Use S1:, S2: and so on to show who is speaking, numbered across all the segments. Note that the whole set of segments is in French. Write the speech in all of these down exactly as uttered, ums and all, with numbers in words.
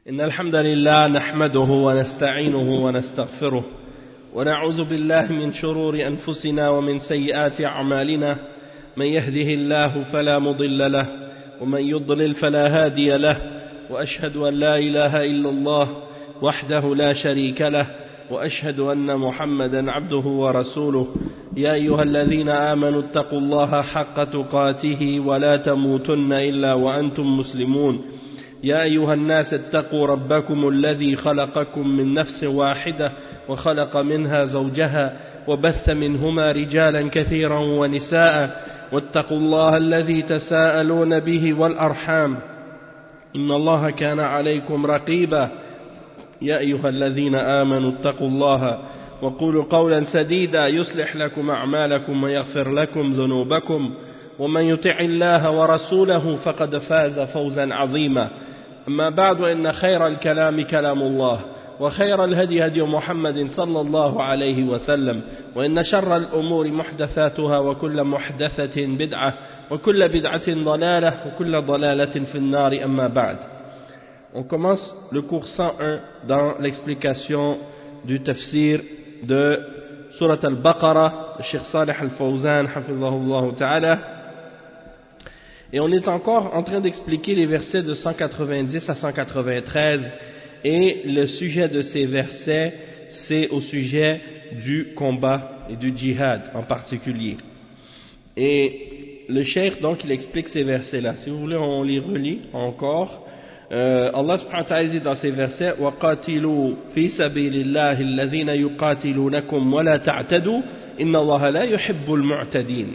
S1: إن الحمد لله نحمده ونستعينه ونستغفره ونعوذ بالله من شرور أنفسنا ومن سيئات أعمالنا من يهده الله فلا مضل له ومن يضلل فلا هادي له وأشهد أن لا إله إلا الله وحده لا شريك له وأشهد أن محمدا عبده ورسوله يا أيها الذين آمنوا اتقوا الله حق تقاته ولا تموتن إلا وأنتم مسلمون يا أيها الناس اتقوا ربكم الذي خلقكم من نفس واحدة وخلق منها زوجها وبث منهما رجالا كثيرا ونساء واتقوا الله الذي تساءلون به والأرحام إن الله كان عليكم رقيبا يا أيها الذين آمنوا اتقوا الله وقولوا قولا سديدا يصلح لكم أعمالكم ويغفر لكم ذنوبكم ومن يطع الله ورسوله فقد فاز فوزا عظيما أما بعد إن خير الكلام كلام الله وخير الهدي هدي محمد صلى الله عليه وسلم وإن شر الأمور محدثاتها وكل محدثة بدعة وكل بدعة ضلالة وكل ضلالة في النار أما بعد. On commence le cours cent un dans l'explication du tafsir de Surat al-Baqarah de Cheikh Salih al-Fawzan hafidhahullah ta'ala. Et on est encore en train d'expliquer les versets de cent quatre-vingt-dix à cent quatre-vingt-treize, et le sujet de ces versets, c'est au sujet du combat et du djihad en particulier. Et le cheikh, donc, il explique ces versets-là. Si vous voulez, on les relit encore. Euh, Allah subhanahu wa ta'ala dit dans ces versets وَقَاتِلُوا فِي سَبِيلِ اللَّهِ الَّذِينَ يُقَاتِلُونَكُمْ وَلَا تَعْتَدُوا إِنَّ اللَّهَ لَا يُحِبُّ الْمُعْتَدِينَ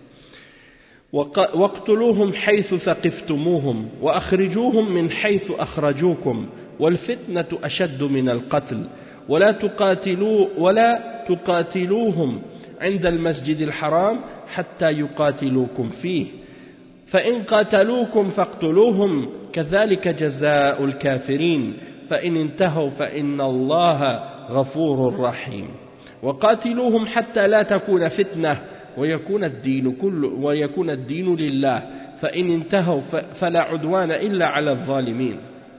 S1: واقتلوهم حيث ثقفتموهم وأخرجوهم من حيث أخرجوكم والفتنة أشد من القتل ولا تقاتلوا ولا تقاتلوهم عند المسجد الحرام حتى يقاتلوكم فيه فإن قاتلوكم فاقتلوهم كذلك جزاء الكافرين فإن انتهوا فإن الله غفور رحيم وقاتلوهم حتى لا تكون فتنة ويكون الدين كله ويكون الدين لله فإن انتهوا فلا عدوان إلا على الظالمين.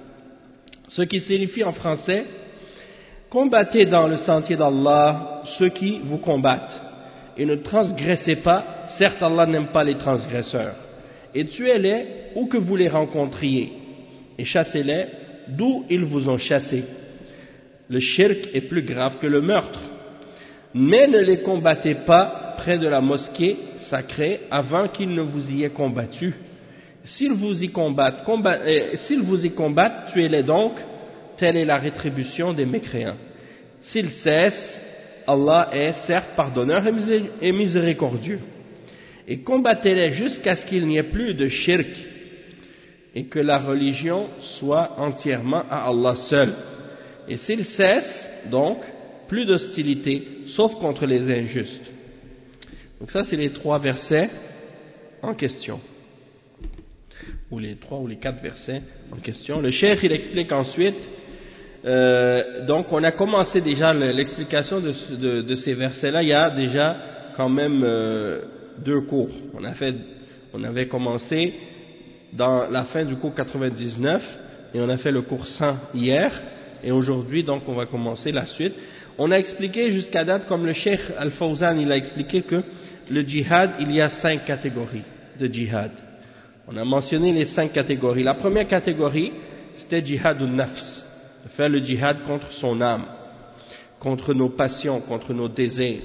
S1: Ce qui signifie en français: combattez dans le sentier d'Allah ceux qui vous combattent et ne transgressez pas, certes Allah n'aime pas les transgresseurs, et tuez-les où que vous les rencontriez et chassez-les d'où ils vous ont chassés. Le shirk est plus grave que le meurtre, mais ne les combattez pas près de la mosquée sacrée avant qu'ils ne vous y aient combattu. S'ils vous y combattent, combat, euh, s'ils vous y combattent, tuez-les donc, telle est la rétribution des mécréants. S'ils cessent, Allah est certes pardonneur et miséricordieux. Et combattez-les jusqu'à ce qu'il n'y ait plus de shirk et que la religion soit entièrement à Allah seul. Et s'ils cessent, donc, plus d'hostilité, sauf contre les injustes. Donc ça, c'est les trois versets en question, ou les trois ou les quatre versets en question. Le cheikh, il explique ensuite, euh, donc on a commencé déjà l'explication de, de, de ces versets-là, il y a déjà quand même euh, deux cours. On, a fait, on avait commencé dans la fin du cours quatre-vingt-dix-neuf, et on a fait le cours cent hier, et aujourd'hui, donc, on va commencer la suite. On a expliqué jusqu'à date, comme le cheikh Al-Fawzan, il a expliqué que le djihad, il y a cinq catégories de djihad. On a mentionné les cinq catégories. La première catégorie, c'était djihad al-nafs, de faire le djihad contre son âme, contre nos passions, contre nos désirs.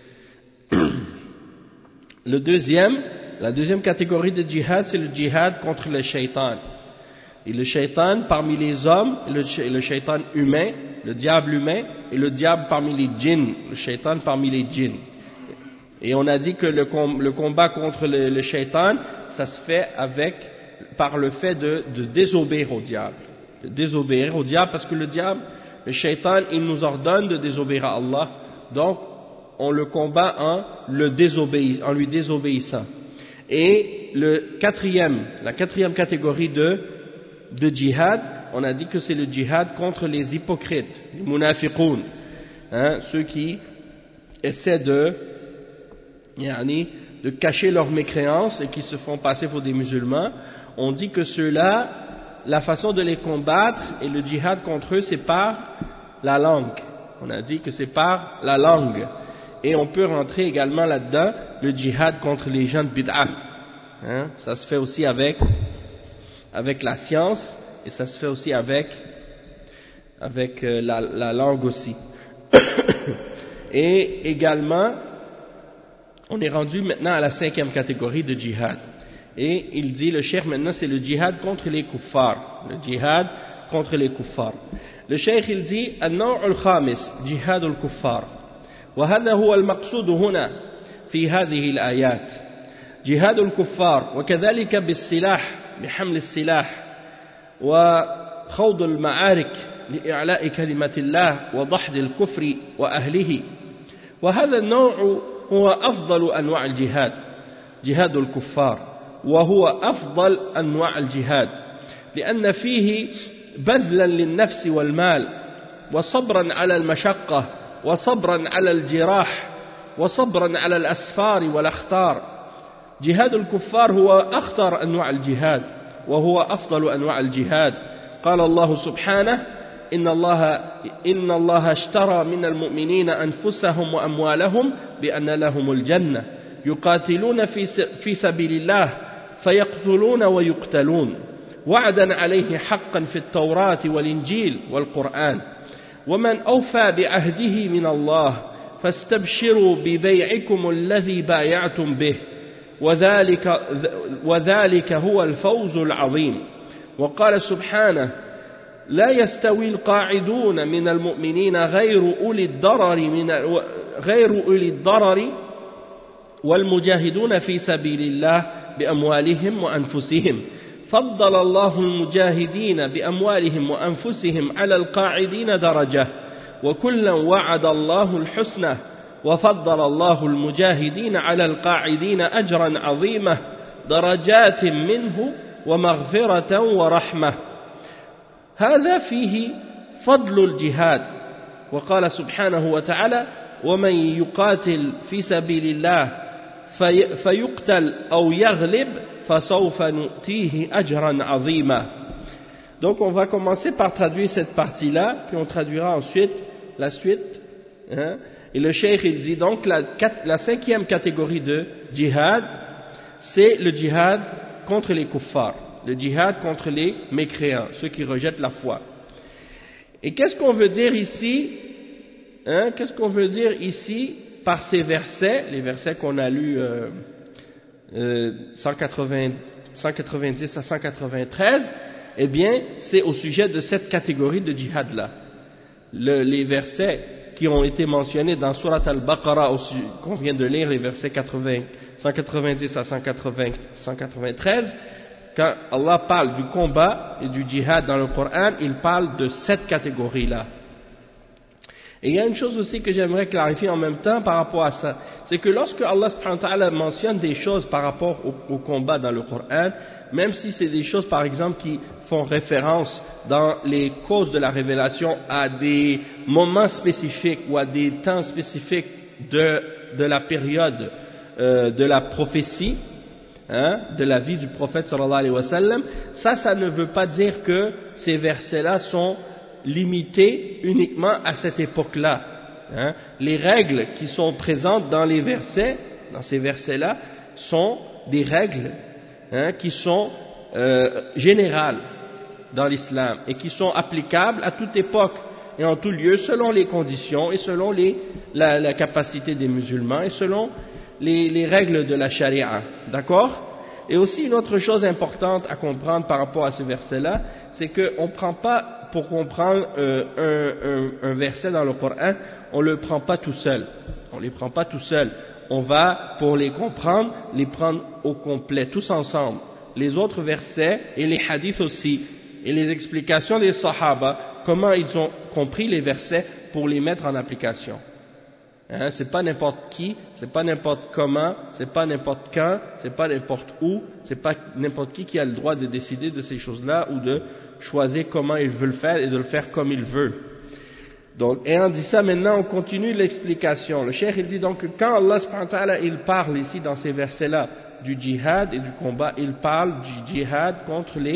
S1: Le deuxième, la deuxième catégorie de djihad, c'est le djihad contre le shaitan. Et le shaitan parmi les hommes, et le, le shaitan humain, le diable humain, et le diable parmi les djinns, le shaitan parmi les djinns. Et on a dit que le, com le combat contre le, le shaitan, ça se fait avec, par le fait de, de désobéir au diable. De désobéir au diable, parce que le diable, le shaitan, il nous ordonne de désobéir à Allah. Donc, on le combat en, le désobéi en lui désobéissant. Et le quatrième, la quatrième catégorie de, de djihad, on a dit que c'est le djihad contre les hypocrites, les munafiqoun, hein, ceux qui essaient de Yani, de cacher leur mécréance et qui se font passer pour des musulmans. On dit que ceux-là, la façon de les combattre et le djihad contre eux, c'est par la langue. On a dit que c'est par la langue. Et on peut rentrer également là-dedans le djihad contre les gens de bid'ah. Hein? Ça se fait aussi avec, avec la science et ça se fait aussi avec, avec euh, la, la langue aussi. Et également, on est rendu maintenant à la cinquième catégorie de djihad. Et il dit, le cheikh maintenant, c'est le djihad contre les kuffars. Le djihad contre les kuffars. Le cheikh il dit, النوع الخامس جهاد الكفار. وهذا هو المقصود هنا في هذه الآيات. جهاد الكفار وكذلك بالسلاح بحمل السلاح وخوض المعارك لإعلاء كلمة الله وضحد الكفر وأهله. وهذا النوع هو أفضل أنواع الجهاد جهاد الكفار وهو أفضل أنواع الجهاد لأن فيه بذلا للنفس والمال وصبرا على المشقة وصبرا على الجراح وصبرا على الأسفار والأخطار. جهاد الكفار هو أخطر أنواع الجهاد وهو أفضل أنواع الجهاد. قال الله سبحانه إن الله, إن الله اشترى من المؤمنين أنفسهم وأموالهم بأن لهم الجنة يقاتلون في, في سبيل الله فيقتلون ويقتلون وعدا عليه حقا في التوراة والإنجيل والقرآن ومن أوفى بعهده من الله فاستبشروا ببيعكم الذي بايعتم به وذلك, وذلك هو الفوز العظيم. وقال سبحانه لا يستوي القاعدون من المؤمنين غير أولي الضرر من غير أولي الضرر والمجاهدون في سبيل الله بأموالهم وأنفسهم فضل الله المجاهدين بأموالهم وأنفسهم على القاعدين درجة وكلا وعد الله الحسنى وفضل الله المجاهدين على القاعدين أجرا عظيما درجات منه ومغفرة ورحمة. هذا فيه فضل الجهاد. وقال سبحانه وتعالى ومن يقاتل في سبيل الله في فيقتل أو يغلب فسوف نؤتيه أجرا عظيما. Donc on va commencer par traduire cette partie-là, puis on traduira ensuite la suite. Hein? Et le cheikh il dit donc la, la cinquième catégorie de djihad, c'est le djihad contre les kuffars, le djihad contre les mécréants, ceux qui rejettent la foi. Et qu'est-ce qu'on veut dire ici, hein, qu'est-ce qu'on veut dire ici par ces versets, les versets qu'on a lus euh, euh, cent quatre-vingts, cent quatre-vingt-dix à cent quatre-vingt-treize, eh bien c'est au sujet de cette catégorie de djihad-là. Le, les versets qui ont été mentionnés dans Surat al-Baqarah, qu'on vient de lire, les versets quatre-vingts, cent quatre-vingt-dix à cent quatre-vingts, cent quatre-vingt-treize, quand Allah parle du combat et du djihad dans le Coran, il parle de cette catégorie-là. Et il y a une chose aussi que j'aimerais clarifier en même temps par rapport à ça, c'est que lorsque Allah subhanahu wa ta'ala mentionne des choses par rapport au, au combat dans le Coran, même si c'est des choses par exemple qui font référence dans les causes de la révélation à des moments spécifiques ou à des temps spécifiques de, de la période euh, de la prophétie, hein, de la vie du prophète sallallahu alayhi wa sallam, ça, ça ne veut pas dire que ces versets-là sont limités uniquement à cette époque-là. Hein. Les règles qui sont présentes dans les versets, dans ces versets-là, sont des règles hein, qui sont euh, générales dans l'islam et qui sont applicables à toute époque et en tout lieu selon les conditions et selon les, la, la capacité des musulmans et selon les, les règles de la charia. D'accord ? Et aussi une autre chose importante à comprendre par rapport à ce verset-là, c'est qu'on ne prend pas, pour comprendre euh, un, un, un verset dans le Coran, on ne le prend pas tout seul. On ne les prend pas tout seul. On va, pour les comprendre, les prendre au complet, tous ensemble. Les autres versets et les hadiths aussi, et les explications des sahaba, comment ils ont compris les versets pour les mettre en application. Hein, c'est pas n'importe qui, c'est pas n'importe comment, c'est pas n'importe quand, c'est pas n'importe où, c'est pas n'importe qui qui a le droit de décider de ces choses-là ou de choisir comment il veut le faire et de le faire comme il veut. Donc, ayant dit ça, maintenant on continue l'explication. Le cheikh il dit donc que quand Allah subhanahu wa ta'ala il parle ici dans ces versets-là du djihad et du combat, il parle du djihad contre les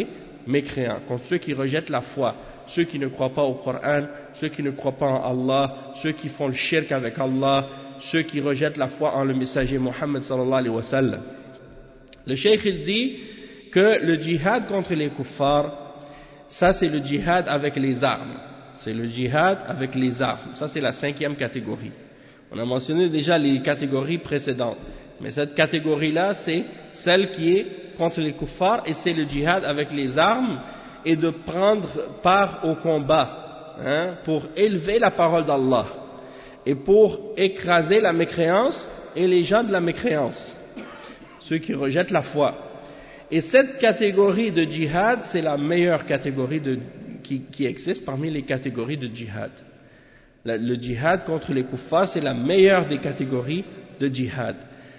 S1: mécréants, contre ceux qui rejettent la foi, ceux qui ne croient pas au Coran, ceux qui ne croient pas en Allah, ceux qui font le shirk avec Allah, ceux qui rejettent la foi en le messager Muhammad sallallahu alayhi wa sallam. Le cheikh il dit que le djihad contre les kuffars, ça c'est le djihad avec les armes. C'est le djihad avec les armes. Ça c'est la cinquième catégorie. On a mentionné déjà les catégories précédentes. Mais cette catégorie-là, c'est celle qui est contre les kuffars et c'est le djihad avec les armes et de prendre part au combat, hein, pour élever la parole d'Allah et pour écraser la mécréance et les gens de la mécréance, ceux qui rejettent la foi. Et cette catégorie de djihad, c'est la meilleure catégorie de, qui, qui existe parmi les catégories de djihad. Le, le djihad contre les kuffars, c'est la meilleure des catégories de djihad.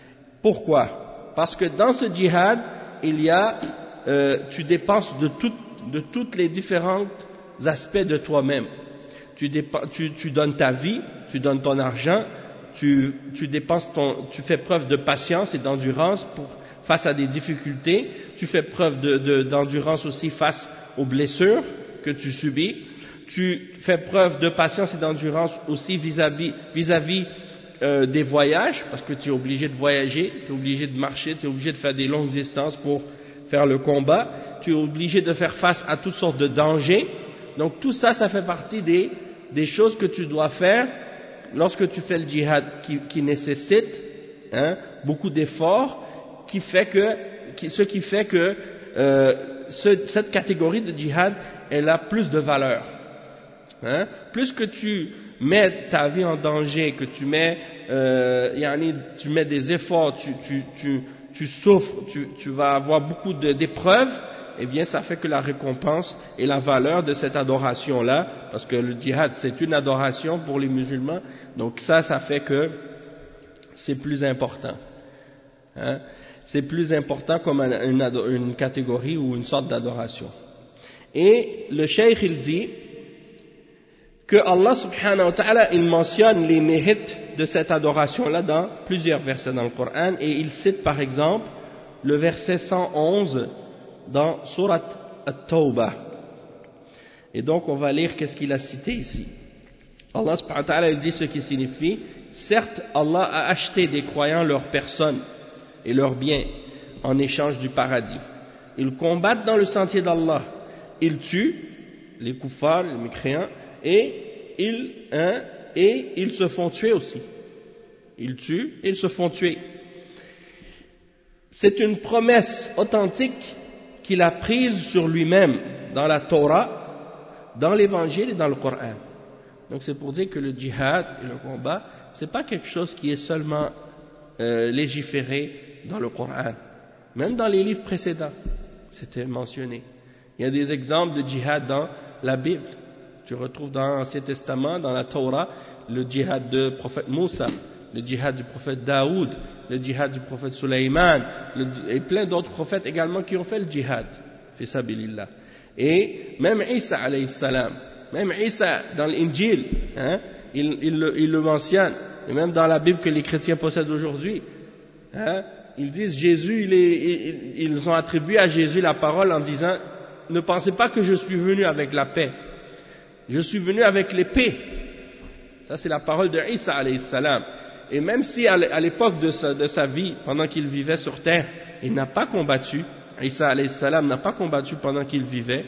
S1: Pourquoi? Parce que dans ce djihad, il y a, euh, tu dépenses de, tout, de toutes les différents aspects de toi-même. Tu, tu, tu donnes ta vie, tu donnes ton argent, tu, tu dépenses ton, tu fais preuve de patience et d'endurance pour, face à des difficultés. Tu fais preuve de, de, d'endurance aussi face aux blessures que tu subis. Tu fais preuve de patience et d'endurance aussi vis-à-vis, vis-à-vis Euh, des voyages, parce que tu es obligé de voyager, tu es obligé de marcher, tu es obligé de faire des longues distances pour faire le combat, tu es obligé de faire face à toutes sortes de dangers. Donc tout ça, ça fait partie des, des choses que tu dois faire lorsque tu fais le djihad, qui, qui nécessite, hein, beaucoup d'efforts, qui fait que, qui, ce qui fait que euh, ce, cette catégorie de djihad, elle a plus de valeur. Hein? Plus que tu mets ta vie en danger, que tu mets, euh, yani, tu mets des efforts, tu, tu, tu, tu souffres, tu, tu vas avoir beaucoup de, d'épreuves, eh bien ça fait que la récompense et la valeur de cette adoration-là, parce que le djihad c'est une adoration pour les musulmans, donc ça, ça fait que c'est plus important. Hein? C'est plus important comme une, une catégorie ou une sorte d'adoration. Et le cheikh il dit que Allah subhanahu wa ta'ala, il mentionne les mérites de cette adoration-là dans plusieurs versets dans le Coran, et il cite par exemple le verset cent onze dans Surat At-Tawbah. Et donc on va lire qu'est-ce qu'il a cité ici. Allah subhanahu wa ta'ala, il dit ce qui signifie: certes, Allah a acheté des croyants leurs personnes et leurs biens en échange du paradis. Ils combattent dans le sentier d'Allah, ils tuent les kuffars, les mécréants, et ils, hein, et ils se font tuer aussi. Ils tuent et ils se font tuer. C'est une promesse authentique qu'il a prise sur lui-même dans la Torah, dans l'Évangile et dans le Coran. Donc c'est pour dire que le djihad et le combat, c'est pas quelque chose qui est seulement euh, légiféré dans le Coran. Même dans les livres précédents, c'était mentionné. Il y a des exemples de djihad dans la Bible. Tu retrouves dans l'Ancien Testament, dans la Torah, le djihad du prophète Moussa, le djihad du prophète Daoud, le djihad du prophète Sulaiman, et plein d'autres prophètes également qui ont fait le djihad, fi sabilillah. Et même Isa alayhi salam, même Isa dans l'Injil, hein, il, il, le, il le mentionne, et même dans la Bible que les chrétiens possèdent aujourd'hui, hein, ils disent Jésus, il est, ils, ils ont attribué à Jésus la parole en disant: ne pensez pas que je suis venu avec la paix. Je suis venu avec l'épée. Ça, c'est la parole de Isa alayhi salam. Et même si à l'époque de sa, de sa vie, pendant qu'il vivait sur terre, il n'a pas combattu, Isa alayhi salam n'a pas combattu pendant qu'il vivait,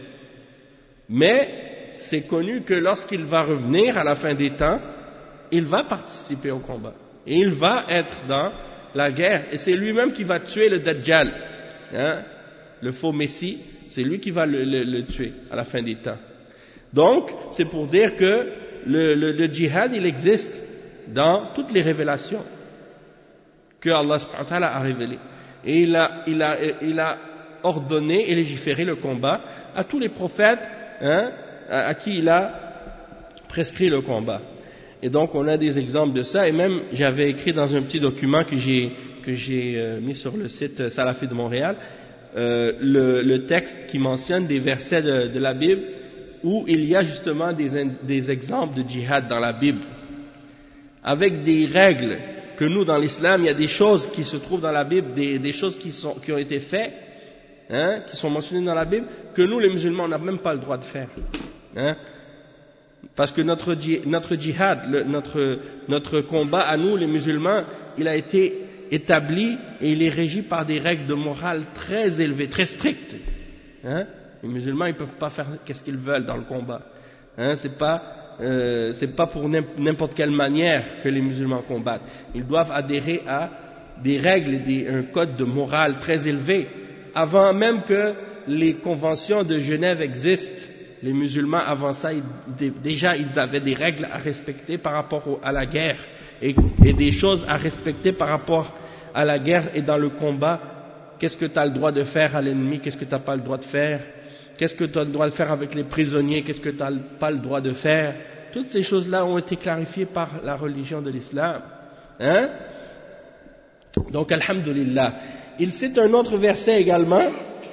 S1: mais c'est connu que lorsqu'il va revenir à la fin des temps, il va participer au combat. Et il va être dans la guerre. Et c'est lui-même qui va tuer le Dajjal, hein, le faux Messie. C'est lui qui va le, le, le tuer à la fin des temps. Donc, c'est pour dire que le, le, le djihad, il existe dans toutes les révélations que Allah subhanahu wa ta'ala a révélées. Et il a, il, a, il a ordonné et légiféré le combat à tous les prophètes, hein, à, à qui il a prescrit le combat. Et donc, on a des exemples de ça. Et même, j'avais écrit dans un petit document que j'ai, que j'ai euh, mis sur le site Salafi de Montréal, euh, le, le texte qui mentionne des versets de, de la Bible où il y a justement des, des exemples de djihad dans la Bible, avec des règles que nous, dans l'islam, il y a des choses qui se trouvent dans la Bible, des, des choses qui, sont, qui ont été faites, hein, qui sont mentionnés dans la Bible, que nous, les musulmans, on n'a même pas le droit de faire. Hein. Parce que notre, notre djihad, le, notre, notre combat à nous, les musulmans, il a été établi et il est régi par des règles de morale très élevées, très strictes. Hein. Les musulmans, ils ne peuvent pas faire qu'est-ce qu'ils veulent dans le combat. Hein, c'est pas, euh, c'est pas pour n'importe quelle manière que les musulmans combattent. Ils doivent adhérer à des règles et des, un code de morale très élevé. Avant même que les conventions de Genève existent, les musulmans, avant ça, ils, déjà, ils avaient des règles à respecter par rapport au, à la guerre et, et des choses à respecter par rapport à la guerre et dans le combat. Qu'est-ce que tu as le droit de faire à l'ennemi, qu'est-ce que tu n'as pas le droit de faire, qu'est-ce que tu as le droit de faire avec les prisonniers, qu'est-ce que tu n'as pas le droit de faire. Toutes ces choses-là ont été clarifiées par la religion de l'islam. Hein? Donc, alhamdulillah. Il cite un autre verset également.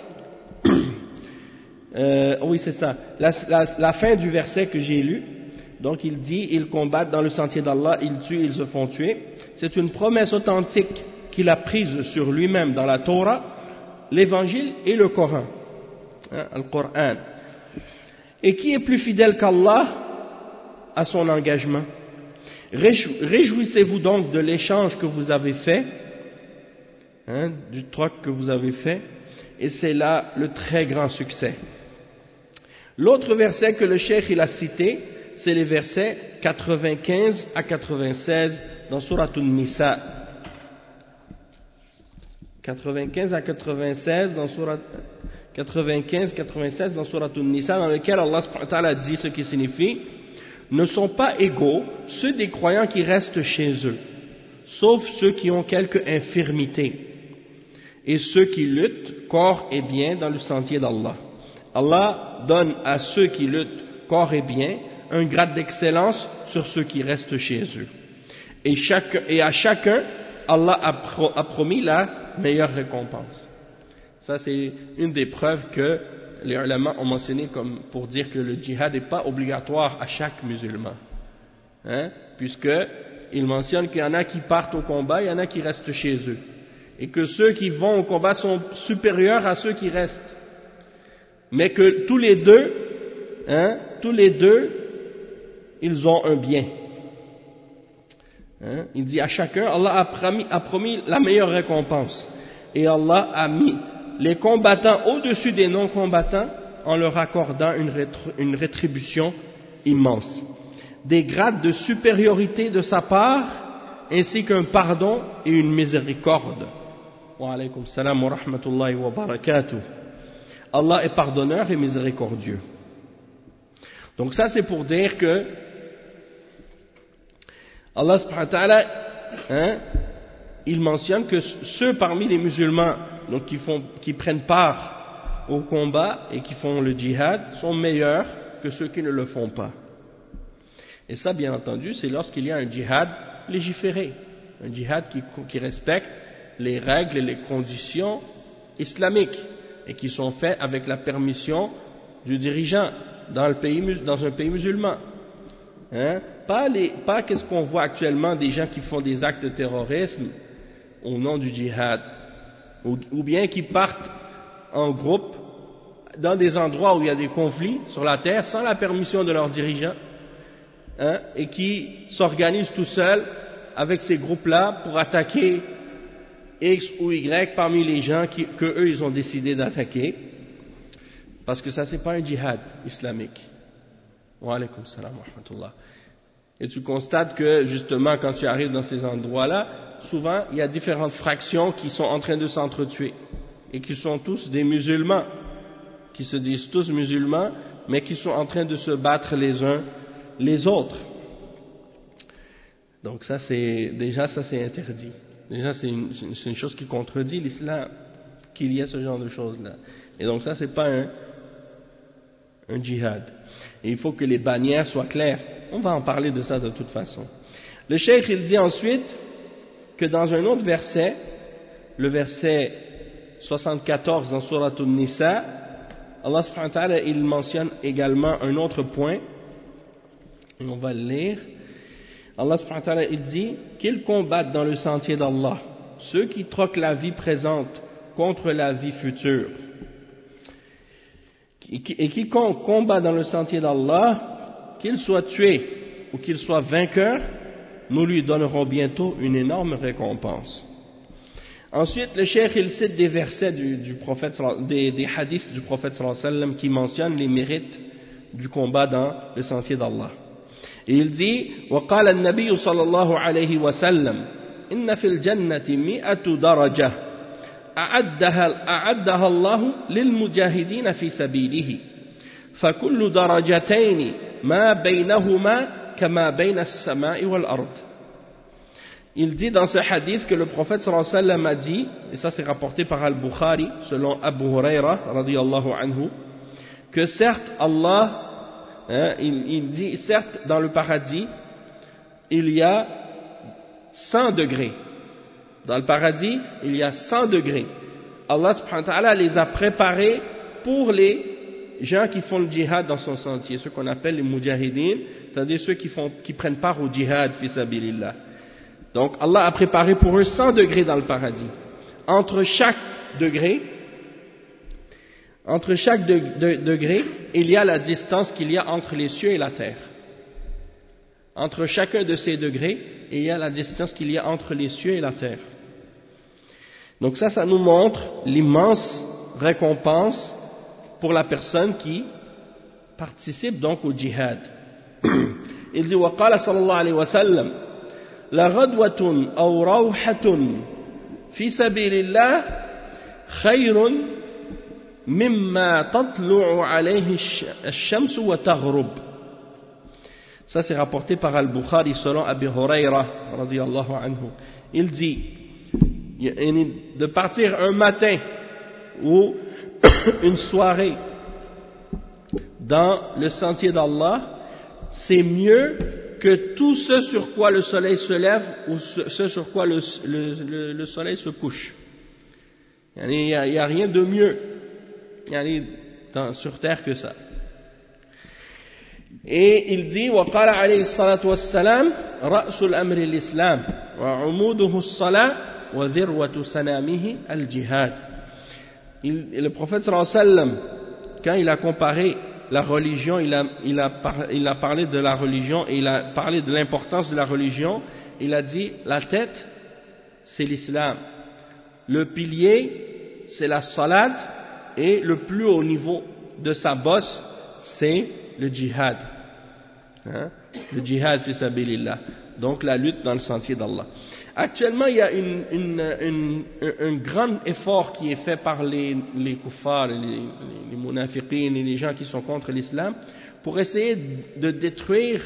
S1: Euh, oui, c'est ça. La, la, la fin du verset que j'ai lu. Donc, il dit, ils combattent dans le sentier d'Allah, ils tuent, ils se font tuer. C'est une promesse authentique qu'il a prise sur lui-même dans la Torah, l'Évangile et le Coran. Hein, le Coran. Et qui est plus fidèle qu'Allah à son engagement? Réjouissez-vous donc de l'échange que vous avez fait, hein, du troc que vous avez fait, et c'est là le très grand succès. L'autre verset que le cheikh il a cité, c'est les versets quatre-vingt-quinze à quatre-vingt-seize dans Surat An-Nisa. quatre-vingt-quinze à quatre-vingt-seize dans Surat quatre-vingt-quinze quatre-vingt-seize dans Surat An-Nisa, dans lequel Allah subhanahu wa ta'ala dit ce qui signifie: ne sont pas égaux ceux des croyants qui restent chez eux, sauf ceux qui ont quelque infirmité, et ceux qui luttent corps et bien dans le sentier d'Allah. Allah donne à ceux qui luttent corps et bien un grade d'excellence sur ceux qui restent chez eux. Et, chaque, et à chacun, Allah a, pro, a promis la meilleure récompense. Ça, c'est une des preuves que les ulama ont mentionné comme pour dire que le djihad n'est pas obligatoire à chaque musulman. Hein? Puisqu'il mentionne qu'il y en a qui partent au combat, il y en a qui restent chez eux. Et que ceux qui vont au combat sont supérieurs à ceux qui restent. Mais que tous les deux, hein, tous les deux, ils ont un bien. Hein? Il dit à chacun, Allah a promis, a promis la meilleure récompense. Et Allah a mis les combattants au-dessus des non-combattants en leur accordant une, rétr- une rétribution immense. Des grades de supériorité de sa part, ainsi qu'un pardon et une miséricorde. Wa alaykum salam wa rahmatullahi wa barakatuh. Allah est pardonneur et miséricordieux. Donc ça c'est pour dire que Allah subhanahu wa ta'ala, hein, il mentionne que ceux parmi les musulmans donc qui, font, qui prennent part au combat et qui font le djihad sont meilleurs que ceux qui ne le font pas. Et ça bien entendu c'est lorsqu'il y a un djihad légiféré, un djihad qui, qui respecte les règles et les conditions islamiques et qui sont faits avec la permission du dirigeant dans, le pays, dans un pays musulman. Hein? Pas, les, pas qu'est-ce qu'on voit actuellement des gens qui font des actes de terrorisme au nom du djihad, ou, ou bien qui partent en groupe dans des endroits où il y a des conflits sur la terre sans la permission de leurs dirigeants, hein? Et qui s'organisent tout seuls avec ces groupes-là pour attaquer X ou Y parmi les gens qui, que eux ils ont décidé d'attaquer, parce que ça c'est pas un djihad islamique. Wa alaykum salam wa rahmatullah. Et tu constates que justement quand tu arrives dans ces endroits-là, souvent il y a différentes fractions qui sont en train de s'entretuer et qui sont tous des musulmans, qui se disent tous musulmans, mais qui sont en train de se battre les uns les autres. Donc ça c'est déjà ça c'est interdit. Déjà, c'est une, c'est une chose qui contredit l'islam, qu'il y ait ce genre de choses-là. Et donc ça, c'est pas un, un djihad. Et il faut que les bannières soient claires. On va en parler de ça de toute façon. Le cheikh, il dit ensuite que dans un autre verset, le verset soixante-quatorze dans Surat An-Nisa, Allah subhanahu wa ta'ala, il mentionne également un autre point. Et on va le lire. Allah subhanahu wa ta'ala, il dit qu'ils combattent dans le sentier d'Allah, ceux qui troquent la vie présente contre la vie future. Et quiconque combat dans le sentier d'Allah, qu'il soit tué ou qu'il soit vainqueur, nous lui donnerons bientôt une énorme récompense. Ensuite, le cheikh il cite des versets du, du prophète, des, des hadiths du prophète sallallahu alayhi wa sallam qui mentionnent les mérites du combat dans le sentier d'Allah. Et il dit: وقال النبي صلى الله عليه وسلم إن في الجنة مئة درجة أعدها أعدها الله للمجاهدين في سبيله فكل درجتين ما بينهما كما بين السماء والأرض. Il dit dans ce hadith que le prophète sallallahu alayhi wa sallam a dit, et ça c'est rapporté par Al-Bukhari selon Abu Huraira radiyallahu anhu, que certes Allah, hein, il, il dit certes dans le paradis il y a cent degrés. Dans le paradis il y a cent degrés. Allah subhanahu wa ta'ala les a préparés pour les gens qui font le djihad dans son sentier, ceux qu'on appelle les mujahideen, c'est-à-dire ceux qui, font, qui prennent part au djihad fi sabilillah. Donc Allah a préparé pour eux cent degrés dans le paradis. Entre chaque degré, entre chaque de, de, degré, il y a la distance qu'il y a entre les cieux et la terre. Entre chacun de ces degrés, il y a la distance qu'il y a entre les cieux et la terre. Donc ça, ça nous montre l'immense récompense pour la personne qui participe donc au djihad. Il dit: وقال صلى الله عليه وسلم لغدوة أو روحة في سبيل الله خير مما تطلع عليه الشمس وتغرب. Ça c'est rapporté par Al-Bukhari selon Abi Huraira radiyallahu anhu. Il dit de partir un matin ou une soirée dans le sentier d'Allah, c'est mieux que tout ce sur quoi le soleil se lève ou ce sur quoi le, le, le, le soleil se couche. Il n'y a, a rien de mieux dans, sur terre que ça. Et il dit: وقال عليه الصلاة والسلام رأس الأمر الإسلام وعموده الصلاة وذروة سنامه الجهاد. Le prophète sallallahu alayhi wa sallam, quand il a comparé la religion, il a, il, a par, il a parlé de la religion et il a parlé de l'importance de la religion. Il a dit: la tête c'est l'islam, le pilier c'est la salat et le plus haut niveau de sa bosse c'est le djihad, hein? Le djihad fi sabilillah, donc la lutte dans le sentier d'Allah. Actuellement, il y a une, une, une, un grand effort qui est fait par les, les kuffars, les, les, les munafiqin et les gens qui sont contre l'islam pour essayer de détruire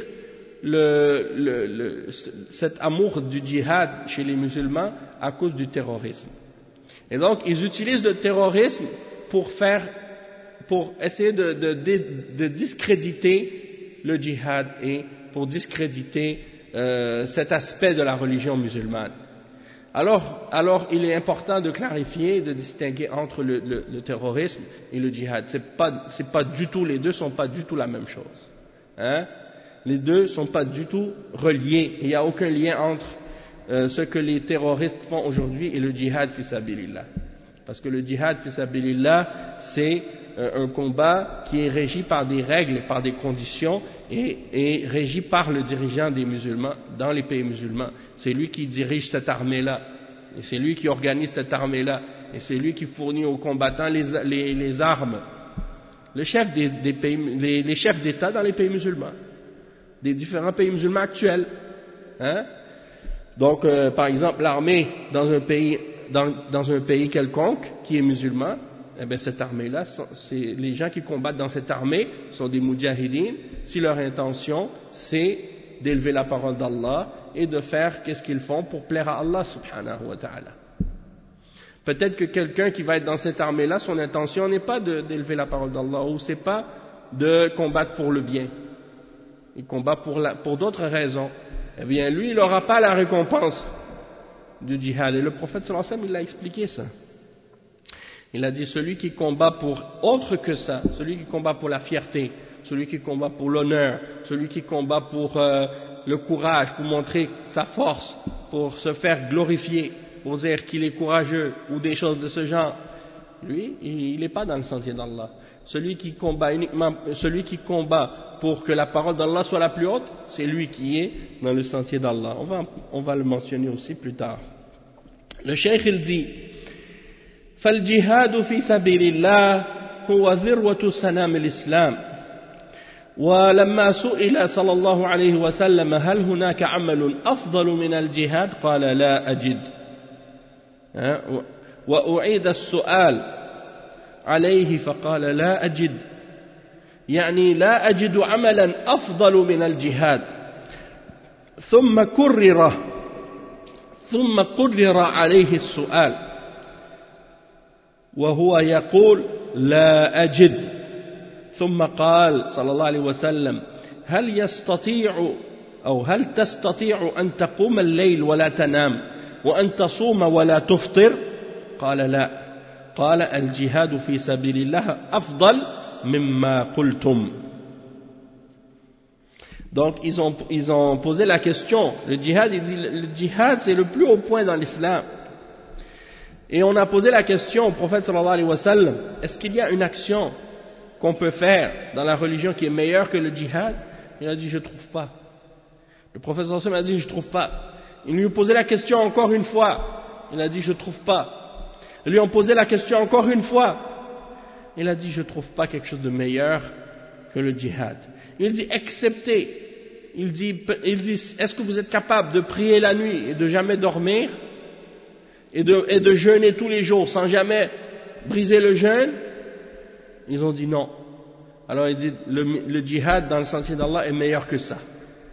S1: le, le, le, cet amour du djihad chez les musulmans à cause du terrorisme. Et donc, ils utilisent le terrorisme pour faire, pour essayer de, de, de, de discréditer le djihad et pour discréditer Euh, cet aspect de la religion musulmane. Alors, alors il est important de clarifier, de distinguer entre le, le, le terrorisme et le djihad. C'est pas, c'est pas du tout, les deux sont pas du tout la même chose. Hein? Les deux sont pas du tout reliés. Il n'y a aucun lien entre euh, ce que les terroristes font aujourd'hui et le djihad fi sabilillah. Parce que le djihad fi sabilillah, c'est euh, un combat qui est régi par des règles, par des conditions et, et régi par le dirigeant des musulmans dans les pays musulmans. C'est lui qui dirige cette armée-là, et c'est lui qui organise cette armée-là, et c'est lui qui fournit aux combattants les, les, les armes. Le chef des, des pays, les, les chefs d'État dans les pays musulmans, des différents pays musulmans actuels. Hein? Donc, euh, par exemple, l'armée dans un pays, dans, dans un pays quelconque qui est musulman, eh bien, cette armée-là, c'est, les gens qui combattent dans cette armée sont des mujahideen, si leur intention, c'est d'élever la parole d'Allah et de faire qu'est-ce qu'ils font pour plaire à Allah subhanahu wa ta'ala. Peut-être que quelqu'un qui va être dans cette armée-là, son intention n'est pas de, d'élever la parole d'Allah, ou c'est pas de combattre pour le bien. Il combat pour, la, pour d'autres raisons. Eh bien, lui, il n'aura pas la récompense du djihad. Et le prophète sallallahu alayhi wa sallam, il a expliqué ça. Il a dit: celui qui combat pour autre que ça, celui qui combat pour la fierté, celui qui combat pour l'honneur, celui qui combat pour euh, le courage, pour montrer sa force, pour se faire glorifier, pour dire qu'il est courageux ou des choses de ce genre, lui, il n'est pas dans le sentier d'Allah. Celui qui combat uniquement, celui qui combat pour que la parole d'Allah soit la plus haute, c'est lui qui est dans le sentier d'Allah. On va, on va le mentionner aussi plus tard. Le cheikh il dit فالجهاد في سبيل الله هو ذروة سنام الإسلام ولما سئل صلى الله عليه وسلم هل هناك عمل أفضل من الجهاد قال لا أجد وأعيد السؤال عليه فقال لا أجد يعني لا أجد عملا أفضل من الجهاد ثم كرر ثم قرر عليه السؤال وهو يقول لا أجد ثم قال صلى الله عليه وسلم هل يستطيع أو هل تستطيع أن تقوم الليل ولا تنام وأن تصوم ولا تفطر قال لا قال الجهاد في سبيل الله أفضل مما قلتم. Donc ils ont, ils ont posé la question, le djihad, il dit, le djihad c'est le plus haut point dans l'islam. Et on a posé la question au prophète sallallahu alayhi wa sallam, est-ce qu'il y a une action qu'on peut faire dans la religion qui est meilleure que le djihad? Il a dit je ne trouve pas. Le prophète sallallahu alayhi wa sallam a dit je ne trouve pas. Ils lui ont posé la question encore une fois, il a dit je ne trouve pas. Ils lui ont posé la question encore une fois, il a dit je ne trouve pas quelque chose de meilleur que le djihad. Il dit excepté, il dit, il dit est-ce que vous êtes capable de prier la nuit et de jamais dormir et de, et de jeûner tous les jours sans jamais briser le jeûne? Ils ont dit non. Alors il dit le, le djihad dans le sentier d'Allah est meilleur que ça.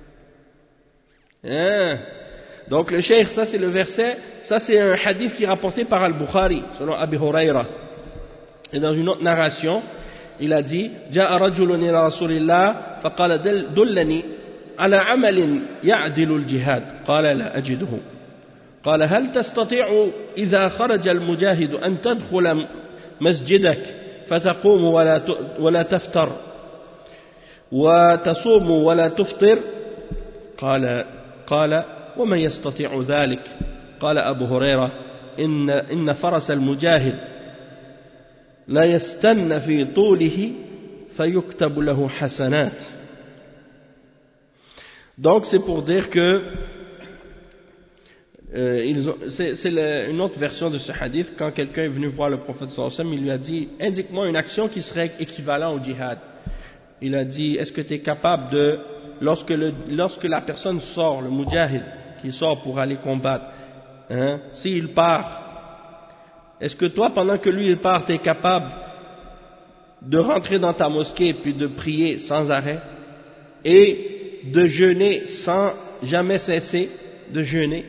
S1: Hein? Donc le cheikh, ça c'est le verset, ça c'est un hadith qui est rapporté par Al-Bukhari selon Abi Huraira. Et dans une autre narration il a dit جاء رجل إلى رسول الله فقال دلني على عمل يعدل الجهاد قال لا أجده قال هل تستطيع إذا خرج المجاهد أن تدخل مسجدك فتقوم ولا ولا تفطر وتصوم ولا تفطر قال قال ومن يستطيع ذلك قال أبو هريرة إن إن فرس المجاهد لا يستن في طوله فيكتب له حسنات. Donc c'est pour dire que euh, ils ont, c'est, c'est le, une autre version de ce hadith. Quand quelqu'un est venu voir le prophète sallallahu alayhi wa sallam, il lui a dit indique-moi une action qui serait équivalente au djihad. Il a dit est-ce que tu es capable de lorsque, le, lorsque la personne sort, le mujahid qui sort pour aller combattre, hein, s'il part, est-ce que toi, pendant que lui il part, tu es capable de rentrer dans ta mosquée puis de prier sans arrêt et de jeûner sans jamais cesser de jeûner?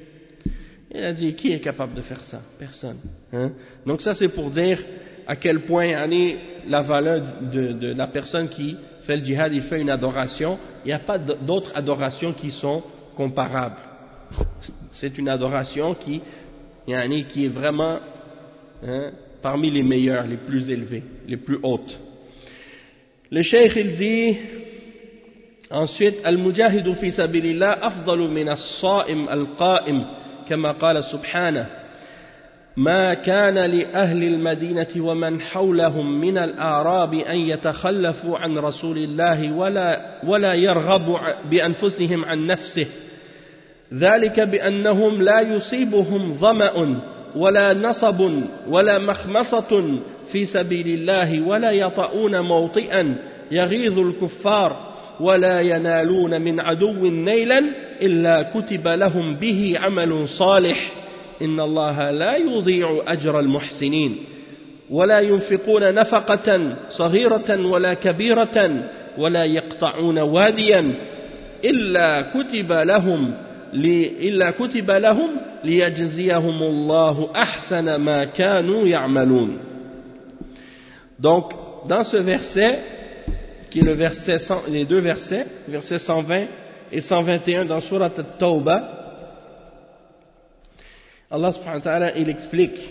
S1: Il a dit, qui est capable de faire ça? Personne. Hein? Donc ça c'est pour dire à quel point yani, la valeur de, de la personne qui fait le djihad, il fait une adoration. Il n'y a pas d'autres adorations qui sont comparables. C'est une adoration qui, yani, qui est vraiment Hein, parmi les meilleures, les plus élevées, les plus hautes. Le cheikh il dit ensuite Al-Mujahidu fi sabilillah afdalu min as-sa'im al-qa'im kama qala subhanahu ما كان لأهل المدينة ومن حولهم من الأعراب أن يتخلفوا عن رسول الله ولا, ولا يرغبوا بأنفسهم عن نفسه ذلك بأنهم لا يصيبهم ظمأ ولا نصب ولا مخمصة في سبيل الله ولا يطؤون موطئا يغيظ الكفار ولا ينالون من عدو نيلا إلا كتب لهم به عمل صالح إن الله لا يضيع أجر المحسنين ولا ينفقون نفقة صغيرة ولا كبيرة ولا يقطعون واديا إلا كتب لهم إلا كتب لهم ليجزيهم الله أحسن ما كانوا يعملون. Donc, dans ce verset, qui est le verset cent, les deux versets, versets cent vingt et cent vingt et un dans Surat At-Tawbah, Allah subhanahu wa ta'ala, il explique,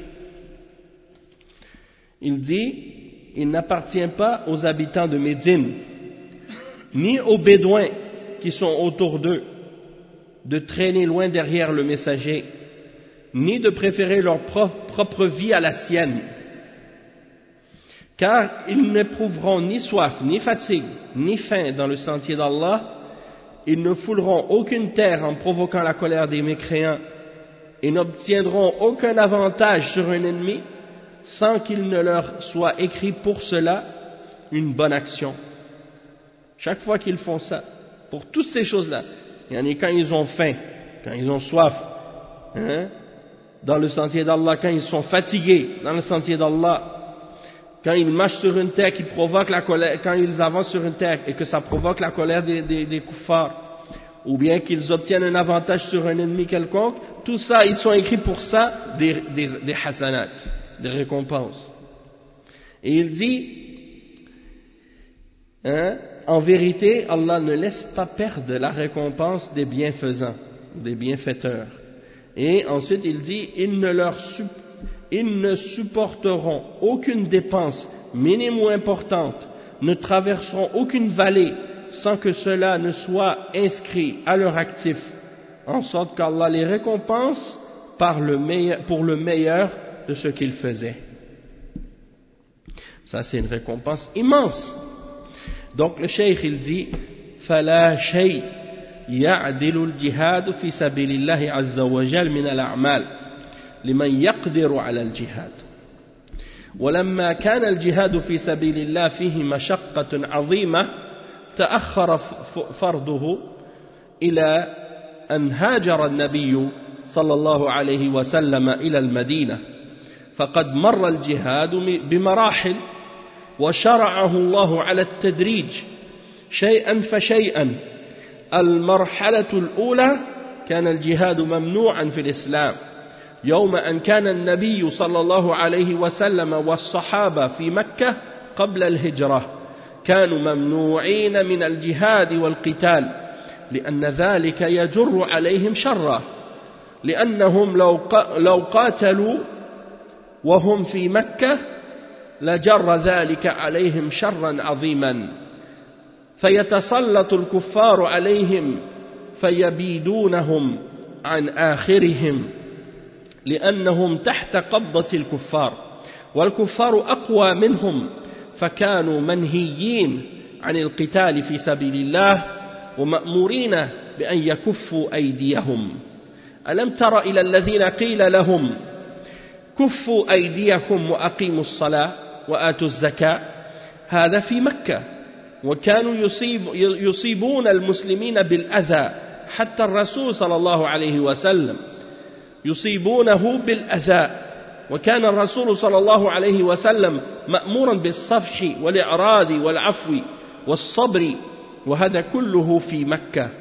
S1: il dit, il n'appartient pas aux habitants de Médine, ni aux Bédouins qui sont autour d'eux, de traîner loin derrière le messager, ni de préférer leur propre vie à la sienne. car ils n'éprouveront ni soif, ni fatigue, ni faim dans le sentier d'Allah, ils ne fouleront aucune terre en provoquant la colère des mécréants, et n'obtiendront aucun avantage sur un ennemi, sans qu'il ne leur soit écrit pour cela une bonne action. Chaque fois qu'ils font ça, pour toutes ces choses-là, il y en a quand ils ont faim, quand ils ont soif, hein, dans le sentier d'Allah, quand ils sont fatigués dans le sentier d'Allah, quand ils marchent sur une terre qui provoque la colère, quand ils avancent sur une terre et que ça provoque la colère des, des, des kuffars, ou bien qu'ils obtiennent un avantage sur un ennemi quelconque, tout ça, ils sont écrits pour ça des, des, des hasanat, des récompenses. Et il dit, hein, en vérité, Allah ne laisse pas perdre la récompense des bienfaisants, des bienfaiteurs. Et ensuite, il dit, ils ne leur supportent Ils ne supporteront aucune dépense minime ou importante, ne traverseront aucune vallée sans que cela ne soit inscrit à leur actif, en sorte qu'Allah les récompense par le meilleur, pour le meilleur de ce qu'ils faisaient. Ça, c'est une récompense immense. Donc le cheikh, il dit, فَلَا شَيْء يَعْدِلُ الْجِهَادُ فِي سَبِيلِ اللَّهِ عَزَّ وَجَلَّ مِنَ الْأَعْمَالِ لمن يقدر على الجهاد ولما كان الجهاد في سبيل الله فيه مشقة عظيمة تأخر فرضه إلى أن هاجر النبي صلى الله عليه وسلم إلى المدينة فقد مر الجهاد بمراحل وشرعه الله على التدريج شيئا فشيئا. المرحلة الأولى كان الجهاد ممنوعا في الإسلام يوم أن كان النبي صلى الله عليه وسلم والصحابة في مكة قبل الهجرة كانوا ممنوعين من الجهاد والقتال لأن ذلك يجر عليهم شرا لأنهم لو قاتلوا وهم في مكة لجر ذلك عليهم شرا عظيما فيتسلط الكفار عليهم فيبيدونهم عن آخرهم لأنهم تحت قبضة الكفار والكفار أقوى منهم فكانوا منهيين عن القتال في سبيل الله ومأمورين بأن يكفوا أيديهم. ألم تر إلى الذين قيل لهم كفوا أيديكم وأقيموا الصلاة وآتوا الزكاة هذا في مكة وكانوا يصيب يصيبون المسلمين بالأذى حتى الرسول صلى الله عليه وسلم يصيبونه بالأذى وكان الرسول صلى الله عليه وسلم مأمورا بالصفح والإعراض والعفو والصبر وهذا كله في مكة.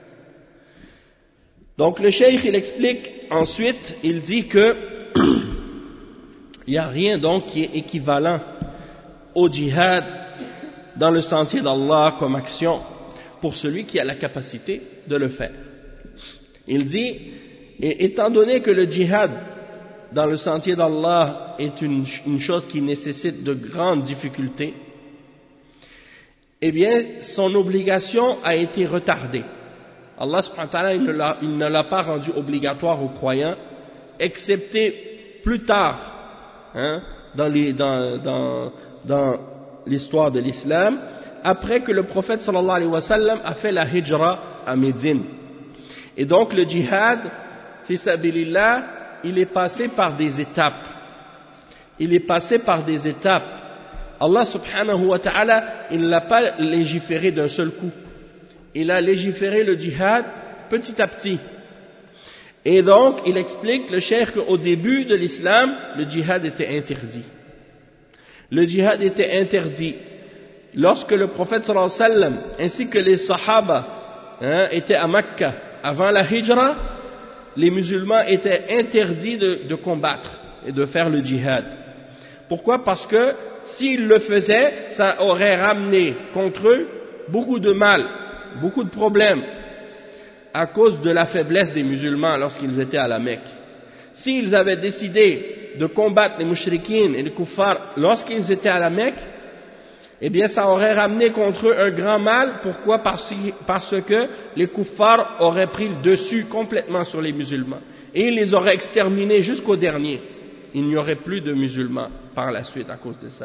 S1: Donc le cheikh il explique ensuite, il dit que il n'y a rien donc qui est équivalent au djihad dans le sentier d'Allah comme action pour celui qui a la capacité de le faire. Il dit, et étant donné que le djihad dans le sentier d'Allah est une, une chose qui nécessite de grandes difficultés, eh bien son obligation a été retardée. Allah subhanahu wa ta'ala, il ne l'a, il ne l'a pas rendu obligatoire aux croyants, excepté plus tard, hein, dans, les, dans, dans, dans l'histoire de l'islam, après que le prophète sallallahu alayhi wa sallam a fait la hijra à Médine. Et donc le djihad, fi sabilillah, il est passé par des étapes. Il est passé par des étapes. Allah subhanahu wa ta'ala, il ne l'a pas légiféré d'un seul coup. Il a légiféré le djihad petit à petit. Et donc, il explique, le cheikh, qu'au début de l'islam, le djihad était interdit. Le djihad était interdit. Lorsque le prophète sallallahu alayhi wa sallam, ainsi que les sahaba, hein, étaient à Mecca, avant la hijra, les musulmans étaient interdits de, de combattre et de faire le djihad. Pourquoi? Parce que s'ils le faisaient, ça aurait ramené contre eux beaucoup de mal, beaucoup de problèmes, à cause de la faiblesse des musulmans lorsqu'ils étaient à la Mecque. S'ils avaient décidé de combattre les mushrikines et les kuffars lorsqu'ils étaient à la Mecque, eh bien ça aurait ramené contre eux un grand mal. Pourquoi? Parce, parce que les kuffars auraient pris le dessus complètement sur les musulmans et ils les auraient exterminés jusqu'au dernier. Il n'y aurait plus de musulmans par la suite à cause de ça.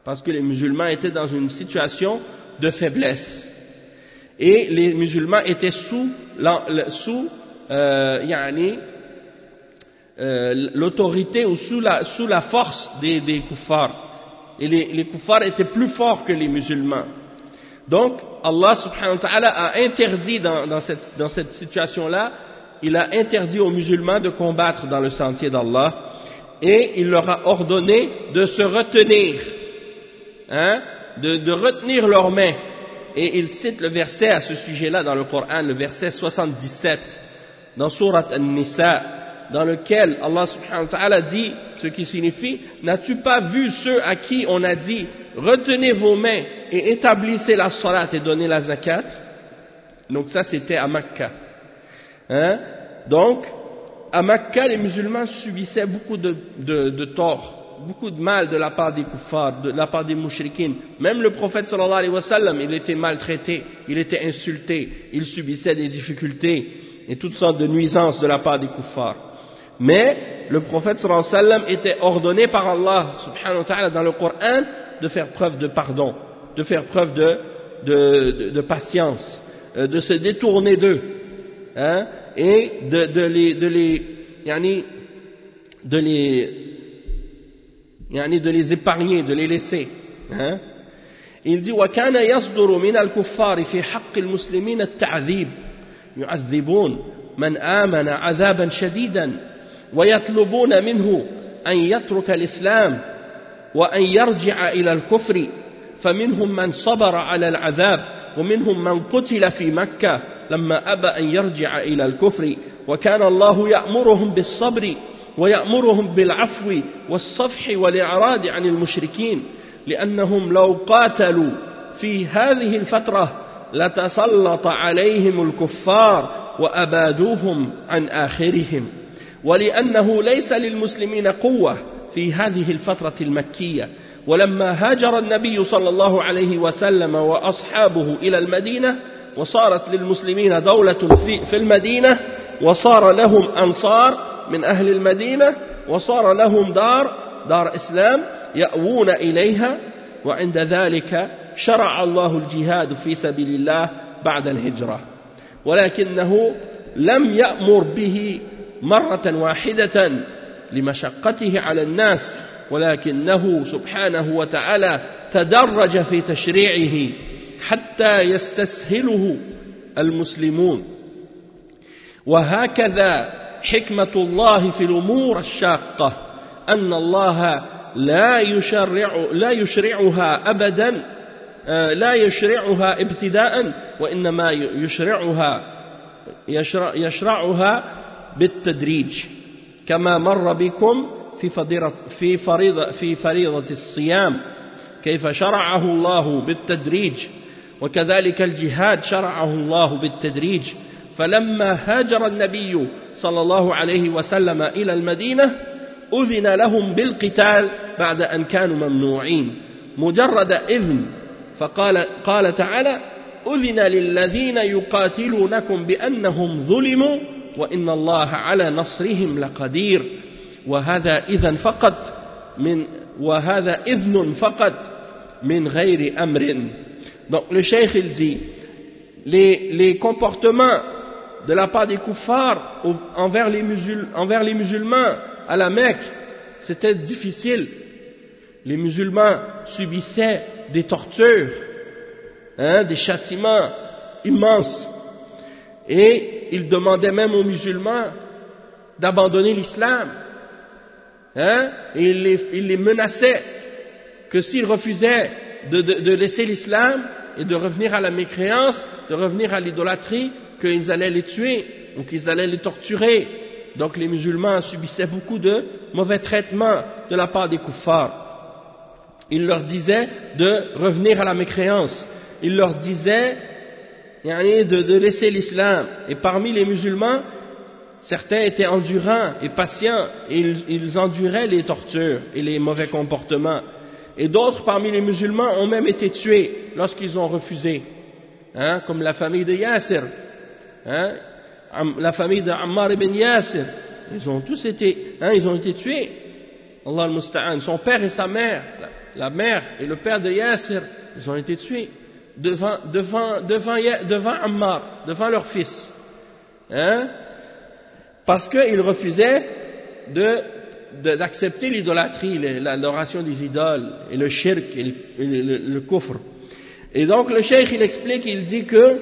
S1: parce que les musulmans étaient dans une situation de faiblesse. Et les musulmans étaient sous, sous euh, yani, euh, l'autorité ou sous la, sous la force des, des kuffars. Et les, les kuffars étaient plus forts que les musulmans. Donc, Allah subhanahu wa ta'ala a interdit dans, dans, cette, dans cette situation-là, il a interdit aux musulmans de combattre dans le sentier d'Allah et il leur a ordonné de se retenir, hein, de, de retenir leurs mains. Et il cite le verset à ce sujet-là dans le Coran, le verset soixante-dix-sept, dans Sourate An-Nisa, dans lequel Allah subhanahu wa ta'ala dit, ce qui signifie, n'as-tu pas vu ceux à qui on a dit, retenez vos mains et établissez la salat et donnez la zakat? Donc ça c'était à Makka. Hein? Donc, à Makka, les musulmans subissaient beaucoup de, de, de torts, beaucoup de mal de la part des kuffars, de la part des mouchriquines. Même le prophète sallallahu alayhi wa sallam, il était maltraité, il était insulté, il subissait des difficultés et toutes sortes de nuisances de la part des kuffars. Mais le prophète sallallahu alayhi wa sallam était ordonné par Allah subhanahu wa ta'ala dans le Coran de faire preuve de pardon, de faire preuve de, de, de, de patience, de se détourner d'eux, hein, et de, de les, de les, yani, de les, يعني de les épargner, de les laisser. Hein? Il dit وكان يصدر من الكفار في حق المسلمين التعذيب يعذبون من آمن عذابا شديدا ويطلبون منه أن يترك الإسلام وأن يرجع إلى الكفر فمنهم من صبر على العذاب ومنهم من قتل في مكة لما أبى أن يرجع إلى الكفر وكان الله يأمرهم بالصبر ويأمرهم بالعفو والصفح والإعراض عن المشركين لأنهم لو قاتلوا في هذه الفترة لتسلط عليهم الكفار وأبادوهم عن آخرهم ولأنه ليس للمسلمين قوة في هذه الفترة المكية ولما هاجر النبي صلى الله عليه وسلم وأصحابه إلى المدينة وصارت للمسلمين دولة في, في المدينة وصار لهم أنصار من أهل المدينة وصار لهم دار دار إسلام يأوون إليها وعند ذلك شرع الله الجهاد في سبيل الله بعد الهجرة ولكنه لم يأمر به مرة واحدة لمشقته على الناس ولكنه سبحانه وتعالى تدرج في تشريعه حتى يستسهله المسلمون وهكذا حكمة الله في الأمور الشاقة أن الله لا يشرع لا يشرعها أبدا لا يشرعها ابتداء وإنما يشرعها يشرع يشرعها بالتدريج كما مر بكم في فريضة في فريضة في فريضة الصيام كيف شرعه الله بالتدريج وكذلك الجهاد شرعه الله بالتدريج فلما هاجر النبي صلى الله عليه وسلم إلى المدينة أذن لهم بالقتال بعد أن كانوا ممنوعين مجرد إذن فقال قال تعالى أذن للذين يقاتلونكم بأنهم ظلموا وإن الله على نصرهم لقدير وهذا إذن فقط من وهذا إذن فقط من غير أمر. Donc le cheikh il dit les, les comportements de la part des kuffars envers les, musul, envers les musulmans à la Mecque, c'était difficile. Les musulmans subissaient des tortures, hein, des châtiments immenses. Et ils demandaient même aux musulmans d'abandonner l'islam. Hein, et ils les, ils les menaçaient que s'ils refusaient de, de, de laisser l'islam et de revenir à la mécréance, de revenir à l'idolâtrie, qu'ils allaient les tuer ou qu'ils allaient les torturer. Donc les musulmans subissaient beaucoup de mauvais traitements de la part des kuffars. Il leur disait de revenir à la mécréance. Il leur disait de, de laisser l'islam. Et parmi les musulmans, certains étaient endurants et patients et ils, ils enduraient les tortures et les mauvais comportements. Et d'autres parmi les musulmans ont même été tués lorsqu'ils ont refusé. Hein, comme la famille de Yasir. Hein, la famille de Ammar ibn Yasir. Ils ont tous été, hein, ils ont été tués. Allah al-Musta'an. Son père et sa mère. la mère et le père de Yasser, ils ont été tués devant, devant, devant, devant Ammar, devant leur fils. Hein? Parce qu'ils refusaient de, de, d'accepter l'idolâtrie, l'adoration des idoles, et le shirk, et le, et le, le, le kufr. Et donc le cheikh, il explique, il dit que